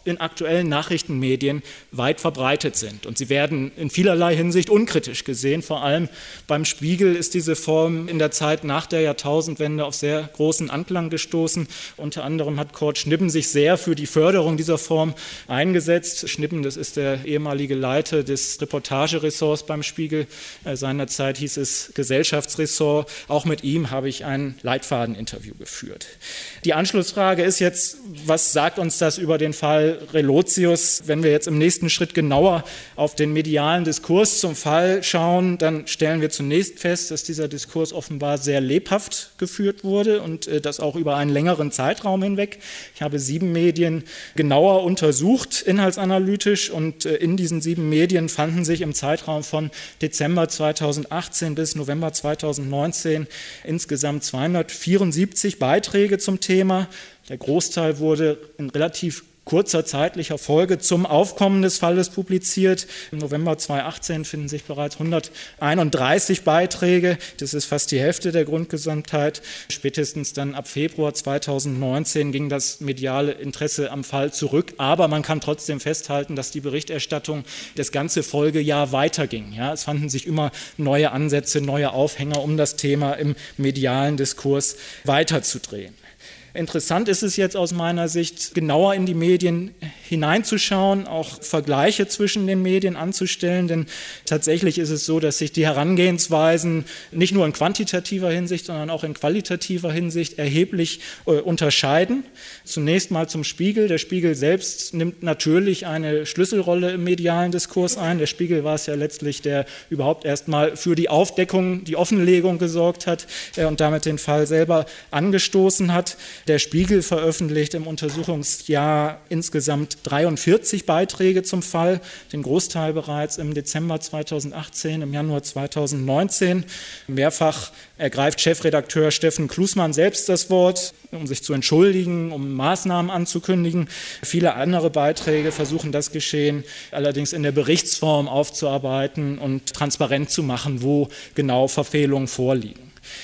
in aktuellen Nachrichtenmedien weit verbreitet sind. Und sie werden in vielerlei Hinsicht unkritisch gesehen. Vor allem beim Spiegel ist diese Form in der Zeit nach der Jahrtausendwende auf sehr großen Anklang gestoßen. Unter anderem hat Kurt Schnippen sich sehr für die Förderung dieser Form eingesetzt. Schnippen, das ist der ehemalige Leiter des Reportageressorts beim Spiegel. Seinerzeit hieß es Gesellschaftsressort. Auch mit ihm habe ich ein Leitfadeninterview geführt. Die Anschlussfrage ist jetzt, was sagt uns das über den Fall Relotius? Wenn wir jetzt im nächsten Schritt genauer auf den medialen Diskurs zum Fall schauen, dann stellen wir zunächst fest, dass dieser Diskurs offenbar sehr lebhaft geführt wurde und äh, das auch über einen längeren Zeitraum hinweg. Ich habe sieben Medien genauer untersucht, inhaltsanalytisch, und äh, in diesen sieben Medien fanden sich im Zeitraum von Dezember zweitausendachtzehn bis November zweitausendneunzehn insgesamt zweihundertvierundsiebzig Beiträge zum Thema. Der Großteil wurde in relativ kurzer zeitlicher Folge zum Aufkommen des Falles publiziert. Im November zweitausendachtzehn finden sich bereits hunderteinunddreißig Beiträge. Das ist fast die Hälfte der Grundgesamtheit. Spätestens dann ab Februar zweitausendneunzehn ging das mediale Interesse am Fall zurück. Aber man kann trotzdem festhalten, dass die Berichterstattung das ganze Folgejahr weiterging. Ja, es fanden sich immer neue Ansätze, neue Aufhänger, um das Thema im medialen Diskurs weiterzudrehen. Interessant ist es jetzt aus meiner Sicht, genauer in die Medien hineinzuschauen, auch Vergleiche zwischen den Medien anzustellen, denn tatsächlich ist es so, dass sich die Herangehensweisen nicht nur in quantitativer Hinsicht, sondern auch in qualitativer Hinsicht erheblich äh, unterscheiden. Zunächst mal zum Spiegel. Der Spiegel selbst nimmt natürlich eine Schlüsselrolle im medialen Diskurs ein. Der Spiegel war es ja letztlich, der überhaupt erstmal für die Aufdeckung, die Offenlegung gesorgt hat äh, und damit den Fall selber angestoßen hat. Der Spiegel veröffentlicht im Untersuchungsjahr insgesamt dreiundvierzig Beiträge zum Fall, den Großteil bereits im Dezember zweitausendachtzehn, im Januar zweitausendneunzehn. Mehrfach ergreift Chefredakteur Steffen Klusmann selbst das Wort, um sich zu entschuldigen, um Maßnahmen anzukündigen. Viele andere Beiträge versuchen das Geschehen allerdings in der Berichtsform aufzuarbeiten und transparent zu machen, wo genau Verfehlungen vorliegen.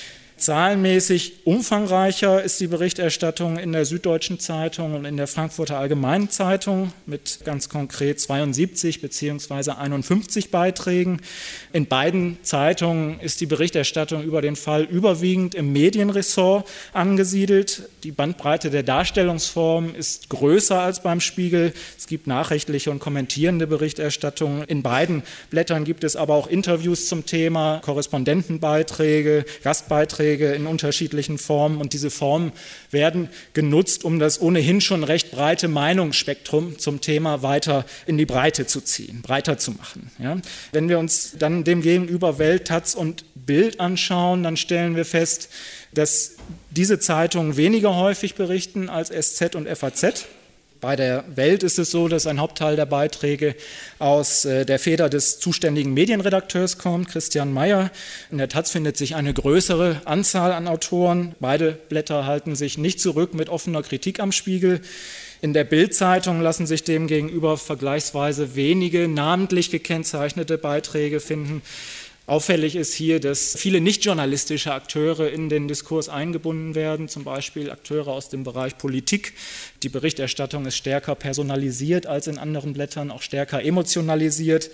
Zahlenmäßig umfangreicher ist die Berichterstattung in der Süddeutschen Zeitung und in der Frankfurter Allgemeinen Zeitung mit ganz konkret zweiundsiebzig bzw. einundfünfzig Beiträgen. In beiden Zeitungen ist die Berichterstattung über den Fall überwiegend im Medienressort angesiedelt. Die Bandbreite der Darstellungsform ist größer als beim Spiegel. Es gibt nachrichtliche und kommentierende Berichterstattungen. In beiden Blättern gibt es aber auch Interviews zum Thema, Korrespondentenbeiträge, Gastbeiträge in unterschiedlichen Formen, und diese Formen werden genutzt, um das ohnehin schon recht breite Meinungsspektrum zum Thema weiter in die Breite zu ziehen, breiter zu machen. Ja? Wenn wir uns dann demgegenüber Welt, Taz und Bild anschauen, dann stellen wir fest, dass diese Zeitungen weniger häufig berichten als S Z und F A Z. Bei der Welt ist es so, dass ein Hauptteil der Beiträge aus der Feder des zuständigen Medienredakteurs kommt, Christian Mayer. In der Taz findet sich eine größere Anzahl an Autoren. Beide Blätter halten sich nicht zurück mit offener Kritik am Spiegel. In der Bild-Zeitung lassen sich demgegenüber vergleichsweise wenige namentlich gekennzeichnete Beiträge finden. Auffällig ist hier, dass viele nicht-journalistische Akteure in den Diskurs eingebunden werden, zum Beispiel Akteure aus dem Bereich Politik. Die Berichterstattung ist stärker personalisiert als in anderen Blättern, auch stärker emotionalisiert.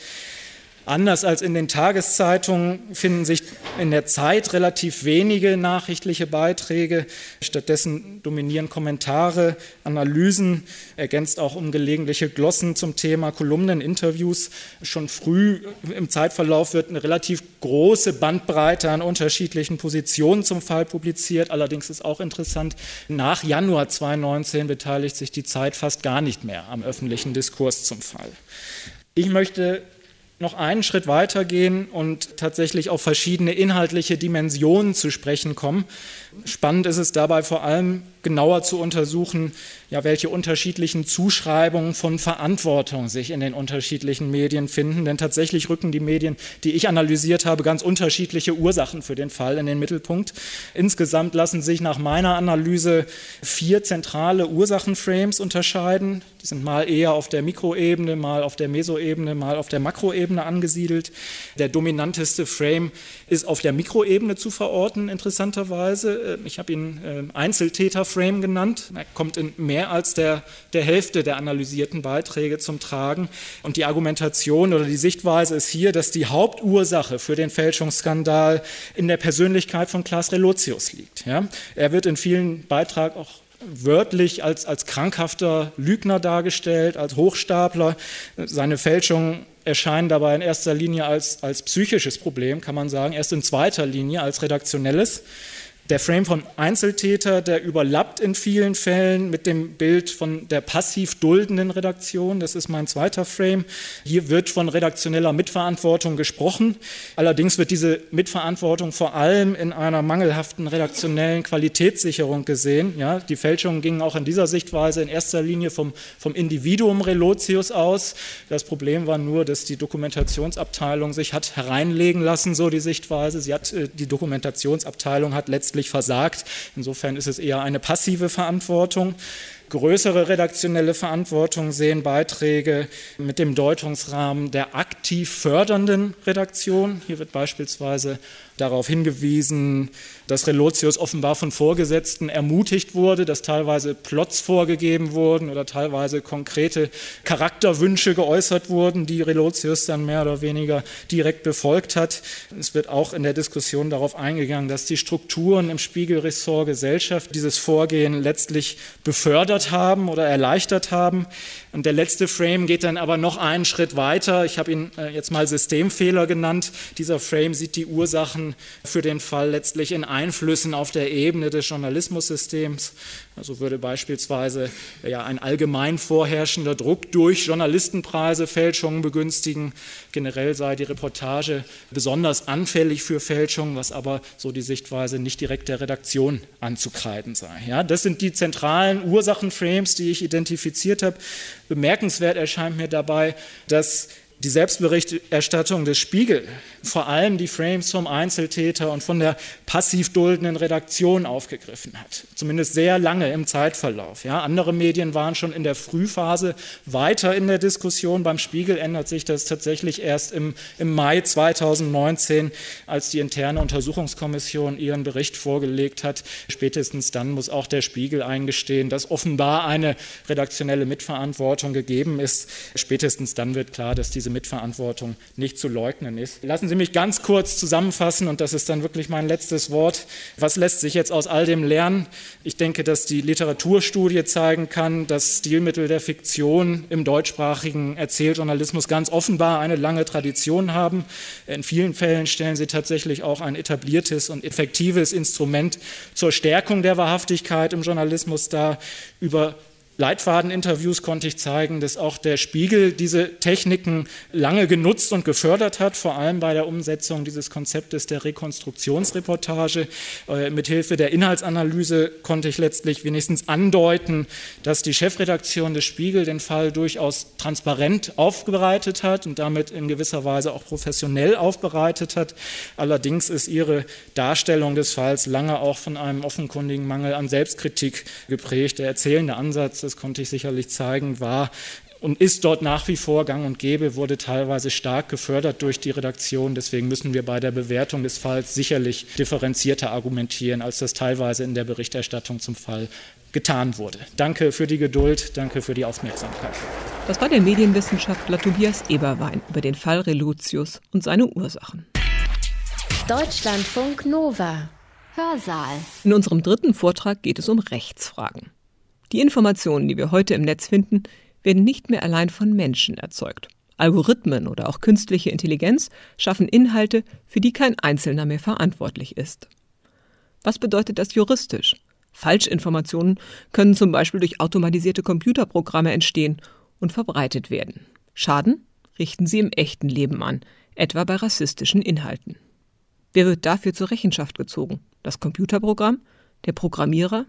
Anders als in den Tageszeitungen finden sich in der Zeit relativ wenige nachrichtliche Beiträge. Stattdessen dominieren Kommentare, Analysen, ergänzt auch um gelegentliche Glossen zum Thema, Kolumnen, Interviews. Schon früh im Zeitverlauf wird eine relativ große Bandbreite an unterschiedlichen Positionen zum Fall publiziert. Allerdings ist auch interessant, nach Januar zweitausendneunzehn beteiligt sich die Zeit fast gar nicht mehr am öffentlichen Diskurs zum Fall. Ich möchte noch einen Schritt weitergehen und tatsächlich auf verschiedene inhaltliche Dimensionen zu sprechen kommen. Spannend ist es dabei vor allem genauer zu untersuchen, ja, welche unterschiedlichen Zuschreibungen von Verantwortung sich in den unterschiedlichen Medien finden. Denn tatsächlich rücken die Medien, die ich analysiert habe, ganz unterschiedliche Ursachen für den Fall in den Mittelpunkt. Insgesamt lassen sich nach meiner Analyse vier zentrale Ursachenframes unterscheiden. Die sind mal eher auf der Mikroebene, mal auf der Mesoebene, mal auf der Makroebene angesiedelt. Der dominanteste Frame ist auf der Mikroebene zu verorten, interessanterweise. Ich habe ihn Einzeltäter Frame genannt. Er kommt in mehr als der, der Hälfte der analysierten Beiträge zum Tragen. Und die Argumentation oder die Sichtweise ist hier, dass die Hauptursache für den Fälschungsskandal in der Persönlichkeit von Klaas Relotius liegt. Ja? Er wird in vielen Beitragen auch wörtlich als, als krankhafter Lügner dargestellt, als Hochstapler. Seine Fälschungen erscheinen dabei in erster Linie als, als psychisches Problem, kann man sagen, erst in zweiter Linie als redaktionelles. Der Frame von Einzeltäter, der überlappt in vielen Fällen mit dem Bild von der passiv duldenden Redaktion. Das ist mein zweiter Frame. Hier wird von redaktioneller Mitverantwortung gesprochen. Allerdings wird diese Mitverantwortung vor allem in einer mangelhaften redaktionellen Qualitätssicherung gesehen. Ja, die Fälschungen gingen auch in dieser Sichtweise in erster Linie vom, vom Individuum Relotius aus. Das Problem war nur, dass die Dokumentationsabteilung sich hat hereinlegen lassen, so die Sichtweise. Sie hat, die Dokumentationsabteilung hat letztlich versagt. Insofern ist es eher eine passive Verantwortung. Größere redaktionelle Verantwortung sehen Beiträge mit dem Deutungsrahmen der aktiv fördernden Redaktion. Hier wird beispielsweise darauf hingewiesen, dass Relotius offenbar von Vorgesetzten ermutigt wurde, dass teilweise Plots vorgegeben wurden oder teilweise konkrete Charakterwünsche geäußert wurden, die Relotius dann mehr oder weniger direkt befolgt hat. Es wird auch in der Diskussion darauf eingegangen, dass die Strukturen im Spiegelressort Gesellschaft dieses Vorgehen letztlich befördert haben oder erleichtert haben. Und der letzte Frame geht dann aber noch einen Schritt weiter. Ich habe ihn jetzt mal Systemfehler genannt. Dieser Frame sieht die Ursachen für den Fall letztlich in Einflüssen auf der Ebene des Journalismussystems. Also würde beispielsweise ja, ein allgemein vorherrschender Druck durch Journalistenpreise Fälschungen begünstigen. Generell sei die Reportage besonders anfällig für Fälschungen, was aber so die Sichtweise nicht direkt der Redaktion anzukreiden sei. Ja, das sind die zentralen Ursachenframes, die ich identifiziert habe. Bemerkenswert erscheint mir dabei, dass die Selbstberichterstattung des Spiegel vor allem die Frames vom Einzeltäter und von der passiv duldenden Redaktion aufgegriffen hat. Zumindest sehr lange im Zeitverlauf. Ja, andere Medien waren schon in der Frühphase weiter in der Diskussion. Beim Spiegel ändert sich das tatsächlich erst im, im Mai zweitausendneunzehn, als die interne Untersuchungskommission ihren Bericht vorgelegt hat. Spätestens dann muss auch der Spiegel eingestehen, dass offenbar eine redaktionelle Mitverantwortung gegeben ist. Spätestens dann wird klar, dass diese Mitverantwortung nicht zu leugnen ist. Lassen Sie mich ganz kurz zusammenfassen, und das ist dann wirklich mein letztes Wort. Was lässt sich jetzt aus all dem lernen? Ich denke, dass die Literaturstudie zeigen kann, dass Stilmittel der Fiktion im deutschsprachigen Erzähljournalismus ganz offenbar eine lange Tradition haben. In vielen Fällen stellen sie tatsächlich auch ein etabliertes und effektives Instrument zur Stärkung der Wahrhaftigkeit im Journalismus dar. Über Leitfadeninterviews konnte ich zeigen, dass auch der Spiegel diese Techniken lange genutzt und gefördert hat, vor allem bei der Umsetzung dieses Konzeptes der Rekonstruktionsreportage. Äh, mithilfe der Inhaltsanalyse konnte ich letztlich wenigstens andeuten, dass die Chefredaktion des Spiegel den Fall durchaus transparent aufbereitet hat und damit in gewisser Weise auch professionell aufbereitet hat. Allerdings ist ihre Darstellung des Falls lange auch von einem offenkundigen Mangel an Selbstkritik geprägt. Der erzählende Ansatz, das konnte ich sicherlich zeigen, war und ist dort nach wie vor gang und gäbe, wurde teilweise stark gefördert durch die Redaktion. Deswegen müssen wir bei der Bewertung des Falls sicherlich differenzierter argumentieren, als das teilweise in der Berichterstattung zum Fall getan wurde. Danke für die Geduld, danke für die Aufmerksamkeit. Das war der Medienwissenschaftler Tobias Eberwein über den Fall Relotius und seine Ursachen. Deutschlandfunk Nova. Hörsaal. In unserem dritten Vortrag geht es um Rechtsfragen. Die Informationen, die wir heute im Netz finden, werden nicht mehr allein von Menschen erzeugt. Algorithmen oder auch künstliche Intelligenz schaffen Inhalte, für die kein Einzelner mehr verantwortlich ist. Was bedeutet das juristisch? Falschinformationen können zum Beispiel durch automatisierte Computerprogramme entstehen und verbreitet werden. Schaden richten sie im echten Leben an, etwa bei rassistischen Inhalten. Wer wird dafür zur Rechenschaft gezogen? Das Computerprogramm? Der Programmierer?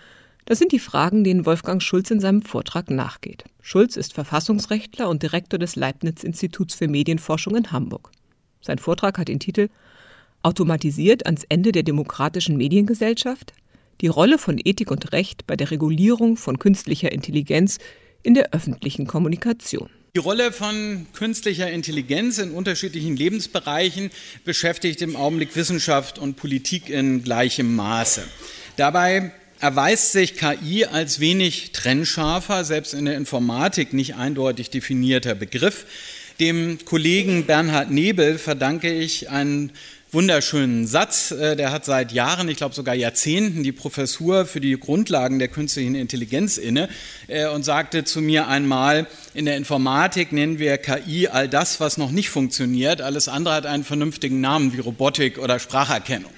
Das sind die Fragen, denen Wolfgang Schulz in seinem Vortrag nachgeht. Schulz ist Verfassungsrechtler und Direktor des Leibniz-Instituts für Medienforschung in Hamburg. Sein Vortrag hat den Titel »Automatisiert ans Ende der demokratischen Mediengesellschaft? Die Rolle von Ethik und Recht bei der Regulierung von künstlicher Intelligenz in der öffentlichen Kommunikation«. Die Rolle von künstlicher Intelligenz in unterschiedlichen Lebensbereichen beschäftigt im Augenblick Wissenschaft und Politik in gleichem Maße. Dabei erweist sich K I als wenig trennscharfer, selbst in der Informatik nicht eindeutig definierter Begriff. Dem Kollegen Bernhard Nebel verdanke ich einen wunderschönen Satz. Der hat seit Jahren, ich glaube sogar Jahrzehnten, die Professur für die Grundlagen der künstlichen Intelligenz inne und sagte zu mir einmal, in der Informatik nennen wir K I all das, was noch nicht funktioniert. Alles andere hat einen vernünftigen Namen wie Robotik oder Spracherkennung.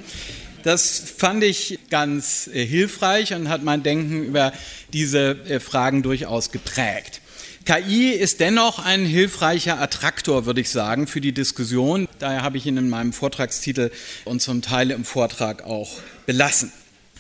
Das fand ich ganz hilfreich und hat mein Denken über diese Fragen durchaus geprägt. K I ist dennoch ein hilfreicher Attraktor, würde ich sagen, für die Diskussion. Daher habe ich ihn in meinem Vortragstitel und zum Teil im Vortrag auch belassen.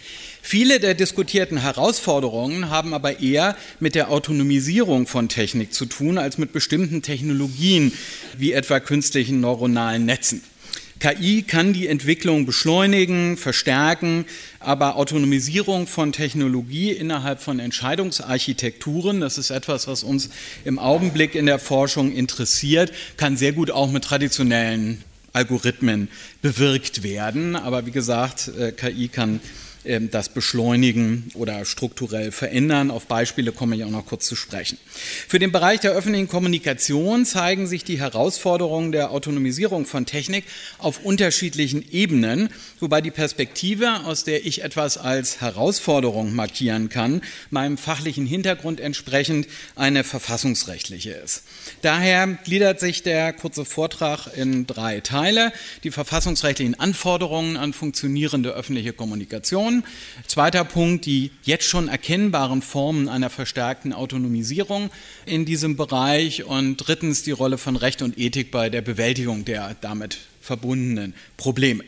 Viele der diskutierten Herausforderungen haben aber eher mit der Autonomisierung von Technik zu tun, als mit bestimmten Technologien, wie etwa künstlichen neuronalen Netzen. K I kann die Entwicklung beschleunigen, verstärken, aber Autonomisierung von Technologie innerhalb von Entscheidungsarchitekturen, das ist etwas, was uns im Augenblick in der Forschung interessiert, kann sehr gut auch mit traditionellen Algorithmen bewirkt werden. Aber wie gesagt, K I kann das beschleunigen oder strukturell verändern. Auf Beispiele komme ich auch noch kurz zu sprechen. Für den Bereich der öffentlichen Kommunikation zeigen sich die Herausforderungen der Autonomisierung von Technik auf unterschiedlichen Ebenen, wobei die Perspektive, aus der ich etwas als Herausforderung markieren kann, meinem fachlichen Hintergrund entsprechend eine verfassungsrechtliche ist. Daher gliedert sich der kurze Vortrag in drei Teile: die verfassungsrechtlichen Anforderungen an funktionierende öffentliche Kommunikation, zweiter Punkt, die jetzt schon erkennbaren Formen einer verstärkten Autonomisierung in diesem Bereich und drittens die Rolle von Recht und Ethik bei der Bewältigung der damit verbundenen Probleme.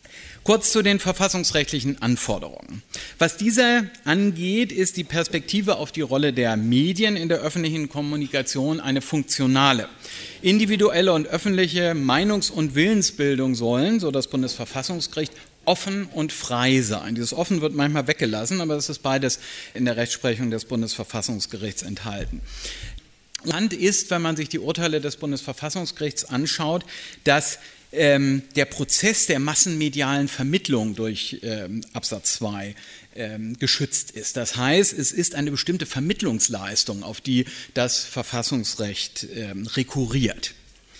Kurz zu den verfassungsrechtlichen Anforderungen. Was diese angeht, ist die Perspektive auf die Rolle der Medien in der öffentlichen Kommunikation eine funktionale. Individuelle und öffentliche Meinungs- und Willensbildung sollen, so das Bundesverfassungsgericht, offen und frei sein. Dieses offen wird manchmal weggelassen, aber es ist beides in der Rechtsprechung des Bundesverfassungsgerichts enthalten. Interessant ist, wenn man sich die Urteile des Bundesverfassungsgerichts anschaut, dass ähm, der Prozess der massenmedialen Vermittlung durch ähm, Absatz zwei ähm, geschützt ist. Das heißt, es ist eine bestimmte Vermittlungsleistung, auf die das Verfassungsrecht ähm, rekurriert.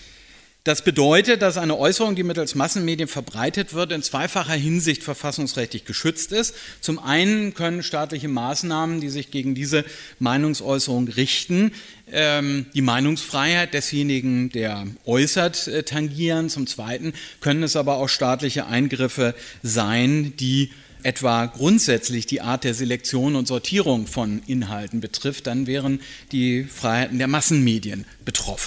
Das bedeutet, dass eine Äußerung, die mittels Massenmedien verbreitet wird, in zweifacher Hinsicht verfassungsrechtlich geschützt ist. Zum einen können staatliche Maßnahmen, die sich gegen diese Meinungsäußerung richten, ähm, die Meinungsfreiheit desjenigen, der äußert, äh, tangieren. Zum zweiten können es aber auch staatliche Eingriffe sein, die etwa grundsätzlich die Art der Selektion und Sortierung von Inhalten betrifft. Dann wären die Freiheiten der Massenmedien betroffen.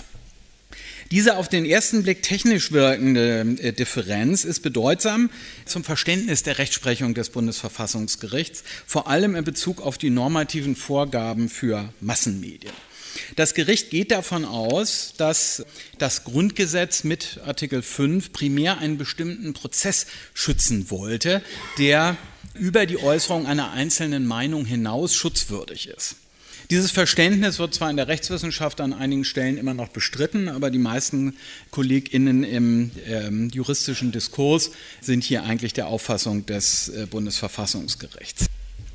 Diese auf den ersten Blick technisch wirkende Differenz ist bedeutsam zum Verständnis der Rechtsprechung des Bundesverfassungsgerichts, vor allem in Bezug auf die normativen Vorgaben für Massenmedien. Das Gericht geht davon aus, dass das Grundgesetz mit Artikel fünf primär einen bestimmten Prozess schützen wollte, der über die Äußerung einer einzelnen Meinung hinaus schutzwürdig ist. Dieses Verständnis wird zwar in der Rechtswissenschaft an einigen Stellen immer noch bestritten, aber die meisten KollegInnen im ähm, juristischen Diskurs sind hier eigentlich der Auffassung des äh, Bundesverfassungsgerichts.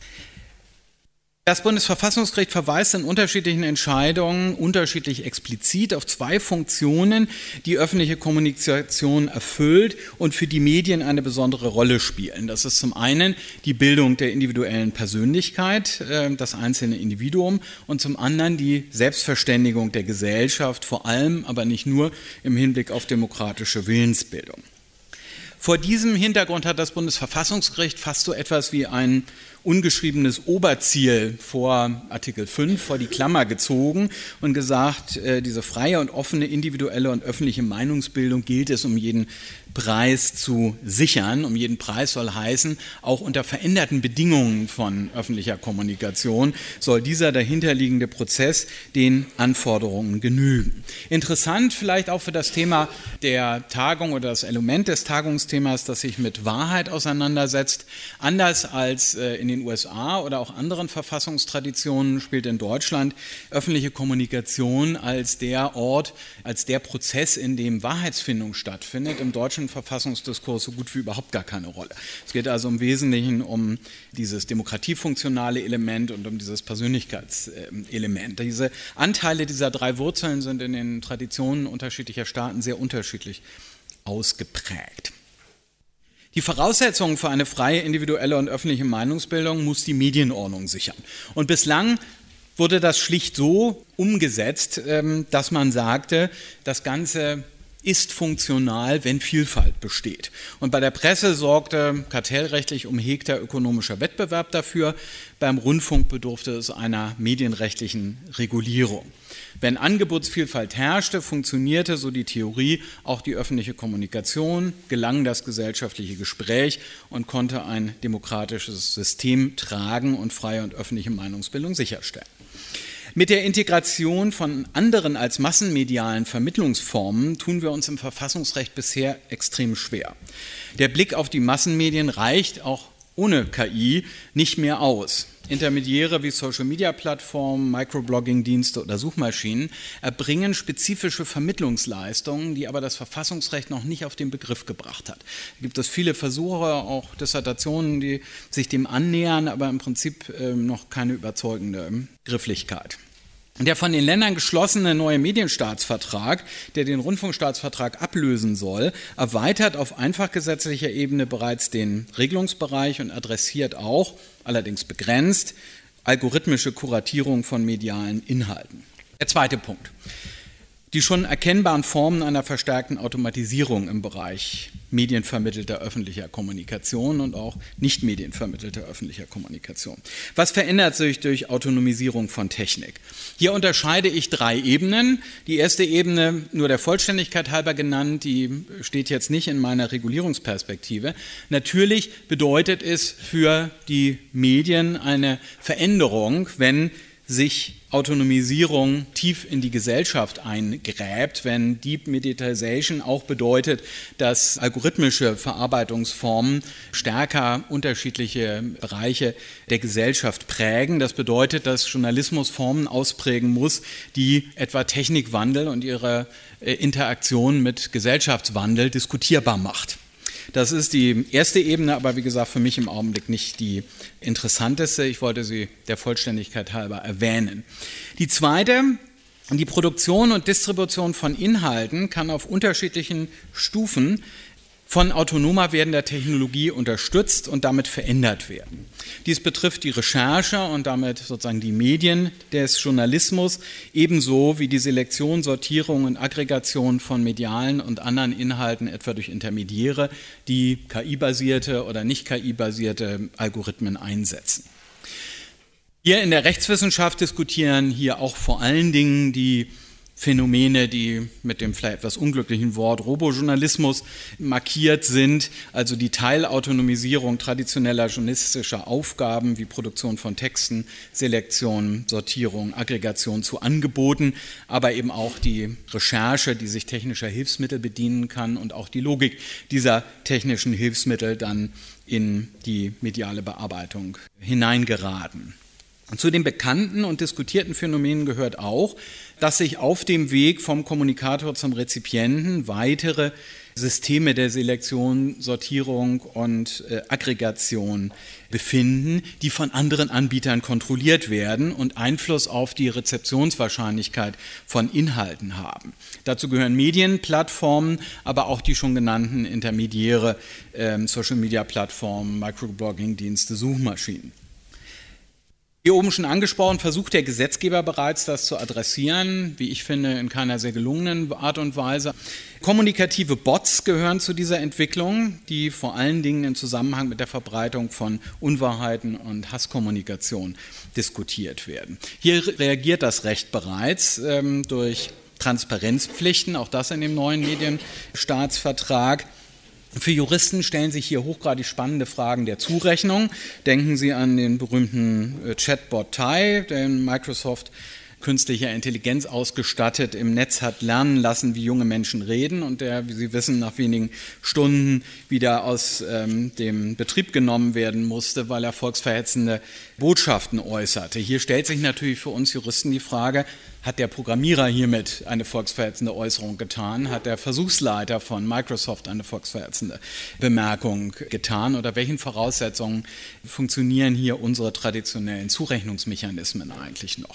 Das Bundesverfassungsgericht verweist in unterschiedlichen Entscheidungen unterschiedlich explizit auf zwei Funktionen, die öffentliche Kommunikation erfüllt und für die Medien eine besondere Rolle spielen. Das ist zum einen die Bildung der individuellen Persönlichkeit, das einzelne Individuum, und zum anderen die Selbstverständigung der Gesellschaft, vor allem, aber nicht nur im Hinblick auf demokratische Willensbildung. Vor diesem Hintergrund hat das Bundesverfassungsgericht fast so etwas wie ein ungeschriebenes Oberziel vor Artikel fünf, vor die Klammer gezogen und gesagt, diese freie und offene individuelle und öffentliche Meinungsbildung gilt es um jeden Preis zu sichern. Um jeden Preis soll heißen, auch unter veränderten Bedingungen von öffentlicher Kommunikation soll dieser dahinterliegende Prozess den Anforderungen genügen. Interessant vielleicht auch für das Thema der Tagung oder das Element des Tagungsthemas, das sich mit Wahrheit auseinandersetzt. Anders als in den U S A oder auch anderen Verfassungstraditionen spielt in Deutschland öffentliche Kommunikation als der Ort, als der Prozess, in dem Wahrheitsfindung stattfindet, im deutschen demokratischen Verfassungsdiskurs so gut wie überhaupt gar keine Rolle. Es geht also im Wesentlichen um dieses demokratiefunktionale Element und um dieses Persönlichkeitselement. Diese Anteile dieser drei Wurzeln sind in den Traditionen unterschiedlicher Staaten sehr unterschiedlich ausgeprägt. Die Voraussetzungen für eine freie, individuelle und öffentliche Meinungsbildung muss die Medienordnung sichern. Und bislang wurde das schlicht so umgesetzt, dass man sagte, das Ganze ist funktional, wenn Vielfalt besteht. Und bei der Presse sorgte kartellrechtlich umhegter ökonomischer Wettbewerb dafür. Beim Rundfunk bedurfte es einer medienrechtlichen Regulierung. Wenn Angebotsvielfalt herrschte, funktionierte, so die Theorie, auch die öffentliche Kommunikation, gelang das gesellschaftliche Gespräch und konnte ein demokratisches System tragen und freie und öffentliche Meinungsbildung sicherstellen. Mit der Integration von anderen als massenmedialen Vermittlungsformen tun wir uns im Verfassungsrecht bisher extrem schwer. Der Blick auf die Massenmedien reicht auch ohne K I nicht mehr aus. Intermediäre wie Social-Media-Plattformen, Microblogging-Dienste oder Suchmaschinen erbringen spezifische Vermittlungsleistungen, die aber das Verfassungsrecht noch nicht auf den Begriff gebracht hat. Da gibt es viele Versuche, auch Dissertationen, die sich dem annähern, aber im Prinzip äh, noch keine überzeugende Grifflichkeit. Der von den Ländern geschlossene neue Medienstaatsvertrag, der den Rundfunkstaatsvertrag ablösen soll, erweitert auf einfachgesetzlicher Ebene bereits den Regelungsbereich und adressiert auch, allerdings begrenzt, algorithmische Kuratierung von medialen Inhalten. Der zweite Punkt. Die schon erkennbaren Formen einer verstärkten Automatisierung im Bereich medienvermittelter öffentlicher Kommunikation und auch nicht medienvermittelter öffentlicher Kommunikation. Was verändert sich durch Autonomisierung von Technik? Hier unterscheide ich drei Ebenen. Die erste Ebene, nur der Vollständigkeit halber genannt, die steht jetzt nicht in meiner Regulierungsperspektive. Natürlich bedeutet es für die Medien eine Veränderung, wenn sich Autonomisierung tief in die Gesellschaft eingräbt, wenn Deep Mediatization auch bedeutet, dass algorithmische Verarbeitungsformen stärker unterschiedliche Bereiche der Gesellschaft prägen. Das bedeutet, dass Journalismus Formen ausprägen muss, die etwa Technikwandel und ihre Interaktion mit Gesellschaftswandel diskutierbar macht. Das ist die erste Ebene, aber wie gesagt für mich im Augenblick nicht die interessanteste. Ich wollte sie der Vollständigkeit halber erwähnen. Die zweite, die Produktion und Distribution von Inhalten kann auf unterschiedlichen Stufen von autonomer werdender Technologie unterstützt und damit verändert werden. Dies betrifft die Recherche und damit sozusagen die Medien des Journalismus, ebenso wie die Selektion, Sortierung und Aggregation von medialen und anderen Inhalten, etwa durch Intermediäre, die K I-basierte oder nicht K I-basierte Algorithmen einsetzen. Wir in der Rechtswissenschaft diskutieren hier auch vor allen Dingen die Phänomene, die mit dem vielleicht etwas unglücklichen Wort Robojournalismus markiert sind, also die Teilautonomisierung traditioneller journalistischer Aufgaben wie Produktion von Texten, Selektion, Sortierung, Aggregation zu Angeboten, aber eben auch die Recherche, die sich technischer Hilfsmittel bedienen kann und auch die Logik dieser technischen Hilfsmittel dann in die mediale Bearbeitung hineingeraten. Und zu den bekannten und diskutierten Phänomenen gehört auch, dass sich auf dem Weg vom Kommunikator zum Rezipienten weitere Systeme der Selektion, Sortierung und äh, Aggregation befinden, die von anderen Anbietern kontrolliert werden und Einfluss auf die Rezeptionswahrscheinlichkeit von Inhalten haben. Dazu gehören Medienplattformen, aber auch die schon genannten Intermediäre, äh, Social-Media-Plattformen, Microblogging-Dienste, Suchmaschinen. Wie oben schon angesprochen, versucht der Gesetzgeber bereits, das zu adressieren, wie ich finde, in keiner sehr gelungenen Art und Weise. Kommunikative Bots gehören zu dieser Entwicklung, die vor allen Dingen im Zusammenhang mit der Verbreitung von Unwahrheiten und Hasskommunikation diskutiert werden. Hier reagiert das Recht bereits ähm, durch Transparenzpflichten, auch das in dem neuen Medienstaatsvertrag. Für Juristen stellen sich hier hochgradig spannende Fragen der Zurechnung. Denken Sie an den berühmten Chatbot T A I, den Microsoft künstlicher Intelligenz ausgestattet im Netz hat lernen lassen, wie junge Menschen reden und der, wie Sie wissen, nach wenigen Stunden wieder aus ähm, dem Betrieb genommen werden musste, weil er volksverhetzende Botschaften äußerte. Hier stellt sich natürlich für uns Juristen die Frage, hat der Programmierer hiermit eine volksverhetzende Äußerung getan? Hat der Versuchsleiter von Microsoft eine volksverhetzende Bemerkung getan? Oder welchen Voraussetzungen funktionieren hier unsere traditionellen Zurechnungsmechanismen eigentlich noch?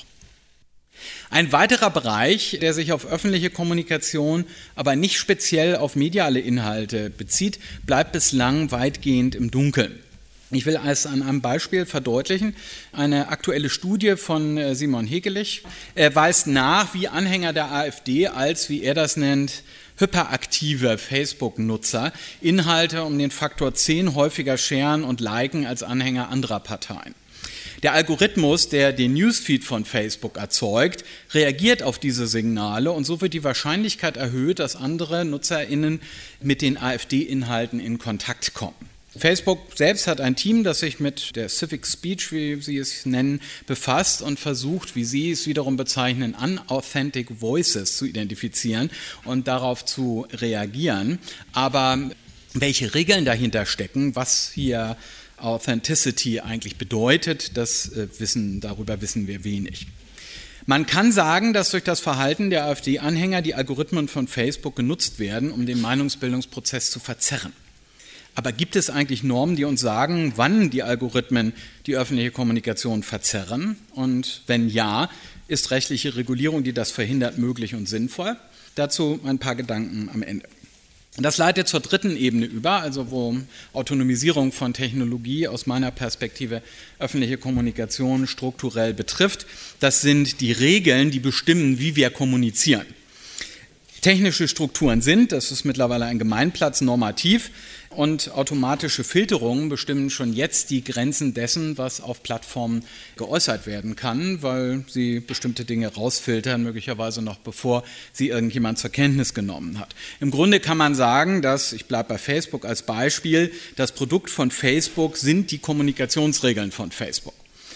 Ein weiterer Bereich, der sich auf öffentliche Kommunikation, aber nicht speziell auf mediale Inhalte bezieht, bleibt bislang weitgehend im Dunkeln. Ich will es an einem Beispiel verdeutlichen. Eine aktuelle Studie von Simon Hegelich weist nach, wie Anhänger der AfD als, wie er das nennt, hyperaktive Facebook-Nutzer Inhalte um den Faktor zehn häufiger sharen und liken als Anhänger anderer Parteien. Der Algorithmus, der den Newsfeed von Facebook erzeugt, reagiert auf diese Signale und so wird die Wahrscheinlichkeit erhöht, dass andere NutzerInnen mit den AfD-Inhalten in Kontakt kommen. Facebook selbst hat ein Team, das sich mit der Civic Speech, wie Sie es nennen, befasst und versucht, wie Sie es wiederum bezeichnen, unauthentic voices zu identifizieren und darauf zu reagieren. Aber welche Regeln dahinter stecken, was hier Authenticity eigentlich bedeutet, das wissen, darüber wissen wir wenig. Man kann sagen, dass durch das Verhalten der AfD-Anhänger die Algorithmen von Facebook genutzt werden, um den Meinungsbildungsprozess zu verzerren. Aber gibt es eigentlich Normen, die uns sagen, wann die Algorithmen die öffentliche Kommunikation verzerren? Und wenn ja, ist rechtliche Regulierung, die das verhindert, möglich und sinnvoll? Dazu ein paar Gedanken am Ende. Das leitet zur dritten Ebene über, also wo Autonomisierung von Technologie aus meiner Perspektive öffentliche Kommunikation strukturell betrifft. Das sind die Regeln, die bestimmen, wie wir kommunizieren. Technische Strukturen sind, das ist mittlerweile ein Gemeinplatz, normativ und automatische Filterungen bestimmen schon jetzt die Grenzen dessen, was auf Plattformen geäußert werden kann, weil sie bestimmte Dinge rausfiltern, möglicherweise noch bevor sie irgendjemand zur Kenntnis genommen hat. Im Grunde kann man sagen, dass, ich bleibe bei Facebook als Beispiel, das Produkt von Facebook sind die Kommunikationsregeln von Facebook.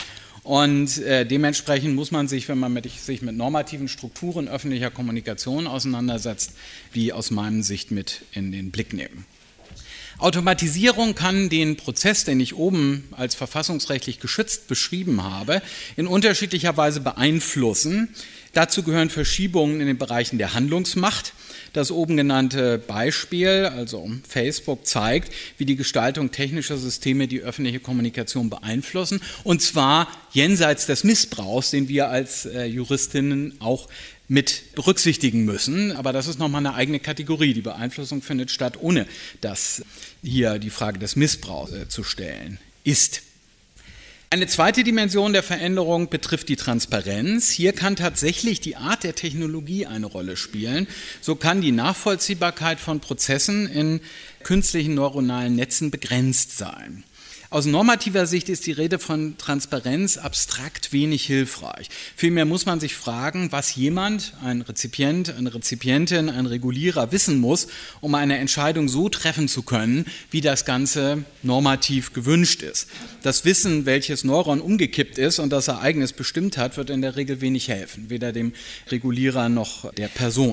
Und äh, dementsprechend muss man sich, wenn man mit, sich mit normativen Strukturen öffentlicher Kommunikation auseinandersetzt, die aus meiner Sicht mit in den Blick nehmen. Automatisierung kann den Prozess, den ich oben als verfassungsrechtlich geschützt beschrieben habe, in unterschiedlicher Weise beeinflussen. Dazu gehören Verschiebungen in den Bereichen der Handlungsmacht. Das oben genannte Beispiel, also Facebook, zeigt, wie die Gestaltung technischer Systeme die öffentliche Kommunikation beeinflussen, und zwar jenseits des Missbrauchs, den wir als äh, Juristinnen auch mit berücksichtigen müssen. Aber das ist nochmal eine eigene Kategorie. Die Beeinflussung findet statt, ohne dass hier die Frage des Missbrauchs äh, zu stellen ist. Eine zweite Dimension der Veränderung betrifft die Transparenz. Hier kann tatsächlich die Art der Technologie eine Rolle spielen. So kann die Nachvollziehbarkeit von Prozessen in künstlichen neuronalen Netzen begrenzt sein. Aus normativer Sicht ist die Rede von Transparenz abstrakt wenig hilfreich. Vielmehr muss man sich fragen, was jemand, ein Rezipient, eine Rezipientin, ein Regulierer wissen muss, um eine Entscheidung so treffen zu können, wie das Ganze normativ gewünscht ist. Das Wissen, welches Neuron umgekippt ist und das Ereignis bestimmt hat, wird in der Regel wenig helfen, weder dem Regulierer noch der Person.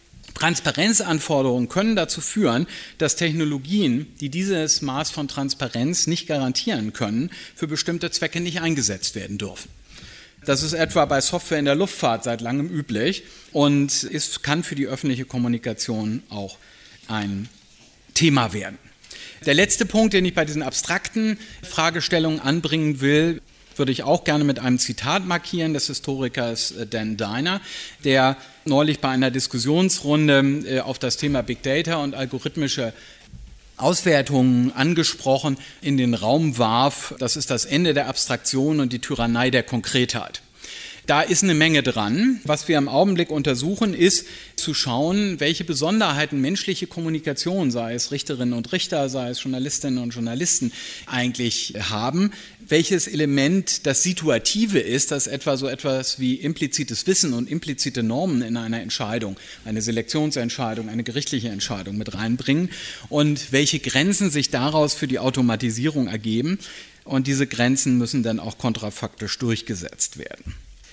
Transparenzanforderungen können dazu führen, dass Technologien, die dieses Maß von Transparenz nicht garantieren können, für bestimmte Zwecke nicht eingesetzt werden dürfen. Das ist etwa bei Software in der Luftfahrt seit langem üblich und ist, kann für die öffentliche Kommunikation auch ein Thema werden. Der letzte Punkt, den ich bei diesen abstrakten Fragestellungen anbringen will, würde ich auch gerne mit einem Zitat markieren des Historikers Dan Diner, der neulich bei einer Diskussionsrunde auf das Thema Big Data und algorithmische Auswertungen angesprochen in den Raum warf. Das ist das Ende der Abstraktion und die Tyrannei der Konkretheit. Da ist eine Menge dran. Was wir im Augenblick untersuchen, ist zu schauen, welche Besonderheiten menschliche Kommunikation, sei es Richterinnen und Richter, sei es Journalistinnen und Journalisten, eigentlich haben. Welches Element das Situative ist, das etwa so etwas wie implizites Wissen und implizite Normen in einer Entscheidung, eine Selektionsentscheidung, eine gerichtliche Entscheidung mit reinbringen und welche Grenzen sich daraus für die Automatisierung ergeben. Und diese Grenzen müssen dann auch kontrafaktisch durchgesetzt werden.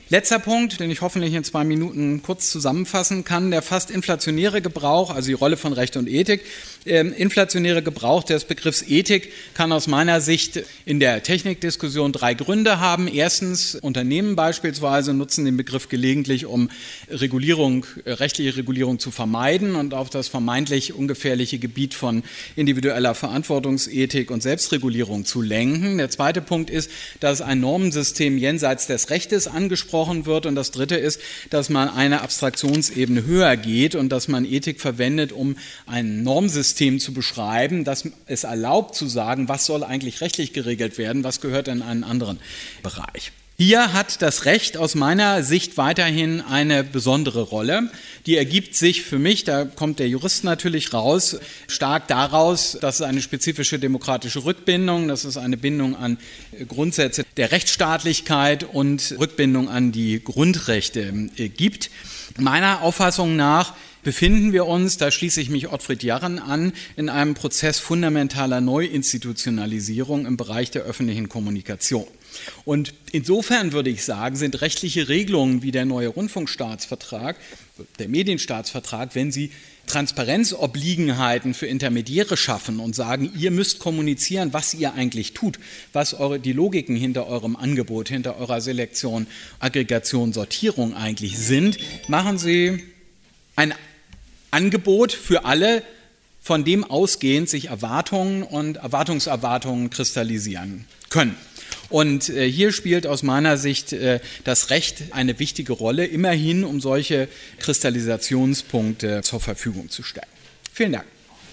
Letzter Punkt, den ich hoffentlich in zwei Minuten kurz zusammenfassen kann, der fast inflationäre Gebrauch, also die Rolle von Recht und Ethik. Ähm, inflationäre Gebrauch des Begriffs Ethik kann aus meiner Sicht in der Technikdiskussion drei Gründe haben. Erstens, Unternehmen beispielsweise nutzen den Begriff gelegentlich, um Regulierung, rechtliche Regulierung zu vermeiden und auf das vermeintlich ungefährliche Gebiet von individueller Verantwortungsethik und Selbstregulierung zu lenken. Der zweite Punkt ist, dass ein Normensystem jenseits des Rechtes angesprochen wird. Und das Dritte ist, dass man eine Abstraktionsebene höher geht und dass man Ethik verwendet, um ein Normsystem zu beschreiben, das es erlaubt zu sagen, was soll eigentlich rechtlich geregelt werden, was gehört in einen anderen Bereich. Hier hat das Recht aus meiner Sicht weiterhin eine besondere Rolle. Die ergibt sich für mich, da kommt der Jurist natürlich raus, stark daraus, dass es eine spezifische demokratische Rückbindung, dass es eine Bindung an Grundsätze der Rechtsstaatlichkeit und Rückbindung an die Grundrechte gibt. Meiner Auffassung nach befinden wir uns, da schließe ich mich Ottfried Jarren an, in einem Prozess fundamentaler Neuinstitutionalisierung im Bereich der öffentlichen Kommunikation. Und insofern würde ich sagen, sind rechtliche Regelungen wie der neue Rundfunkstaatsvertrag, der Medienstaatsvertrag, wenn sie Transparenzobliegenheiten für Intermediäre schaffen und sagen, ihr müsst kommunizieren, was ihr eigentlich tut, was eure, die Logiken hinter eurem Angebot, hinter eurer Selektion, Aggregation, Sortierung eigentlich sind, machen sie ein Angebot für alle, von dem ausgehend sich Erwartungen und Erwartungserwartungen kristallisieren können. Und äh, hier spielt aus meiner Sicht äh, das Recht eine wichtige Rolle, immerhin um solche Kristallisationspunkte zur Verfügung zu stellen. Vielen Dank.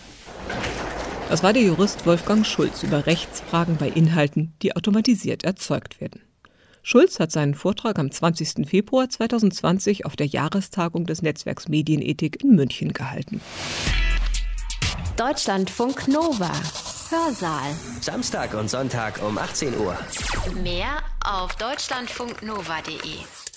Das war der Jurist Wolfgang Schulz über Rechtsfragen bei Inhalten, die automatisiert erzeugt werden. Schulz hat seinen Vortrag am zwanzigsten Februar zweitausendzwanzig auf der Jahrestagung des Netzwerks Medienethik in München gehalten. Deutschlandfunk Nova. Hörsaal. Samstag und Sonntag um achtzehn Uhr. Mehr auf deutschlandfunknova punkt de.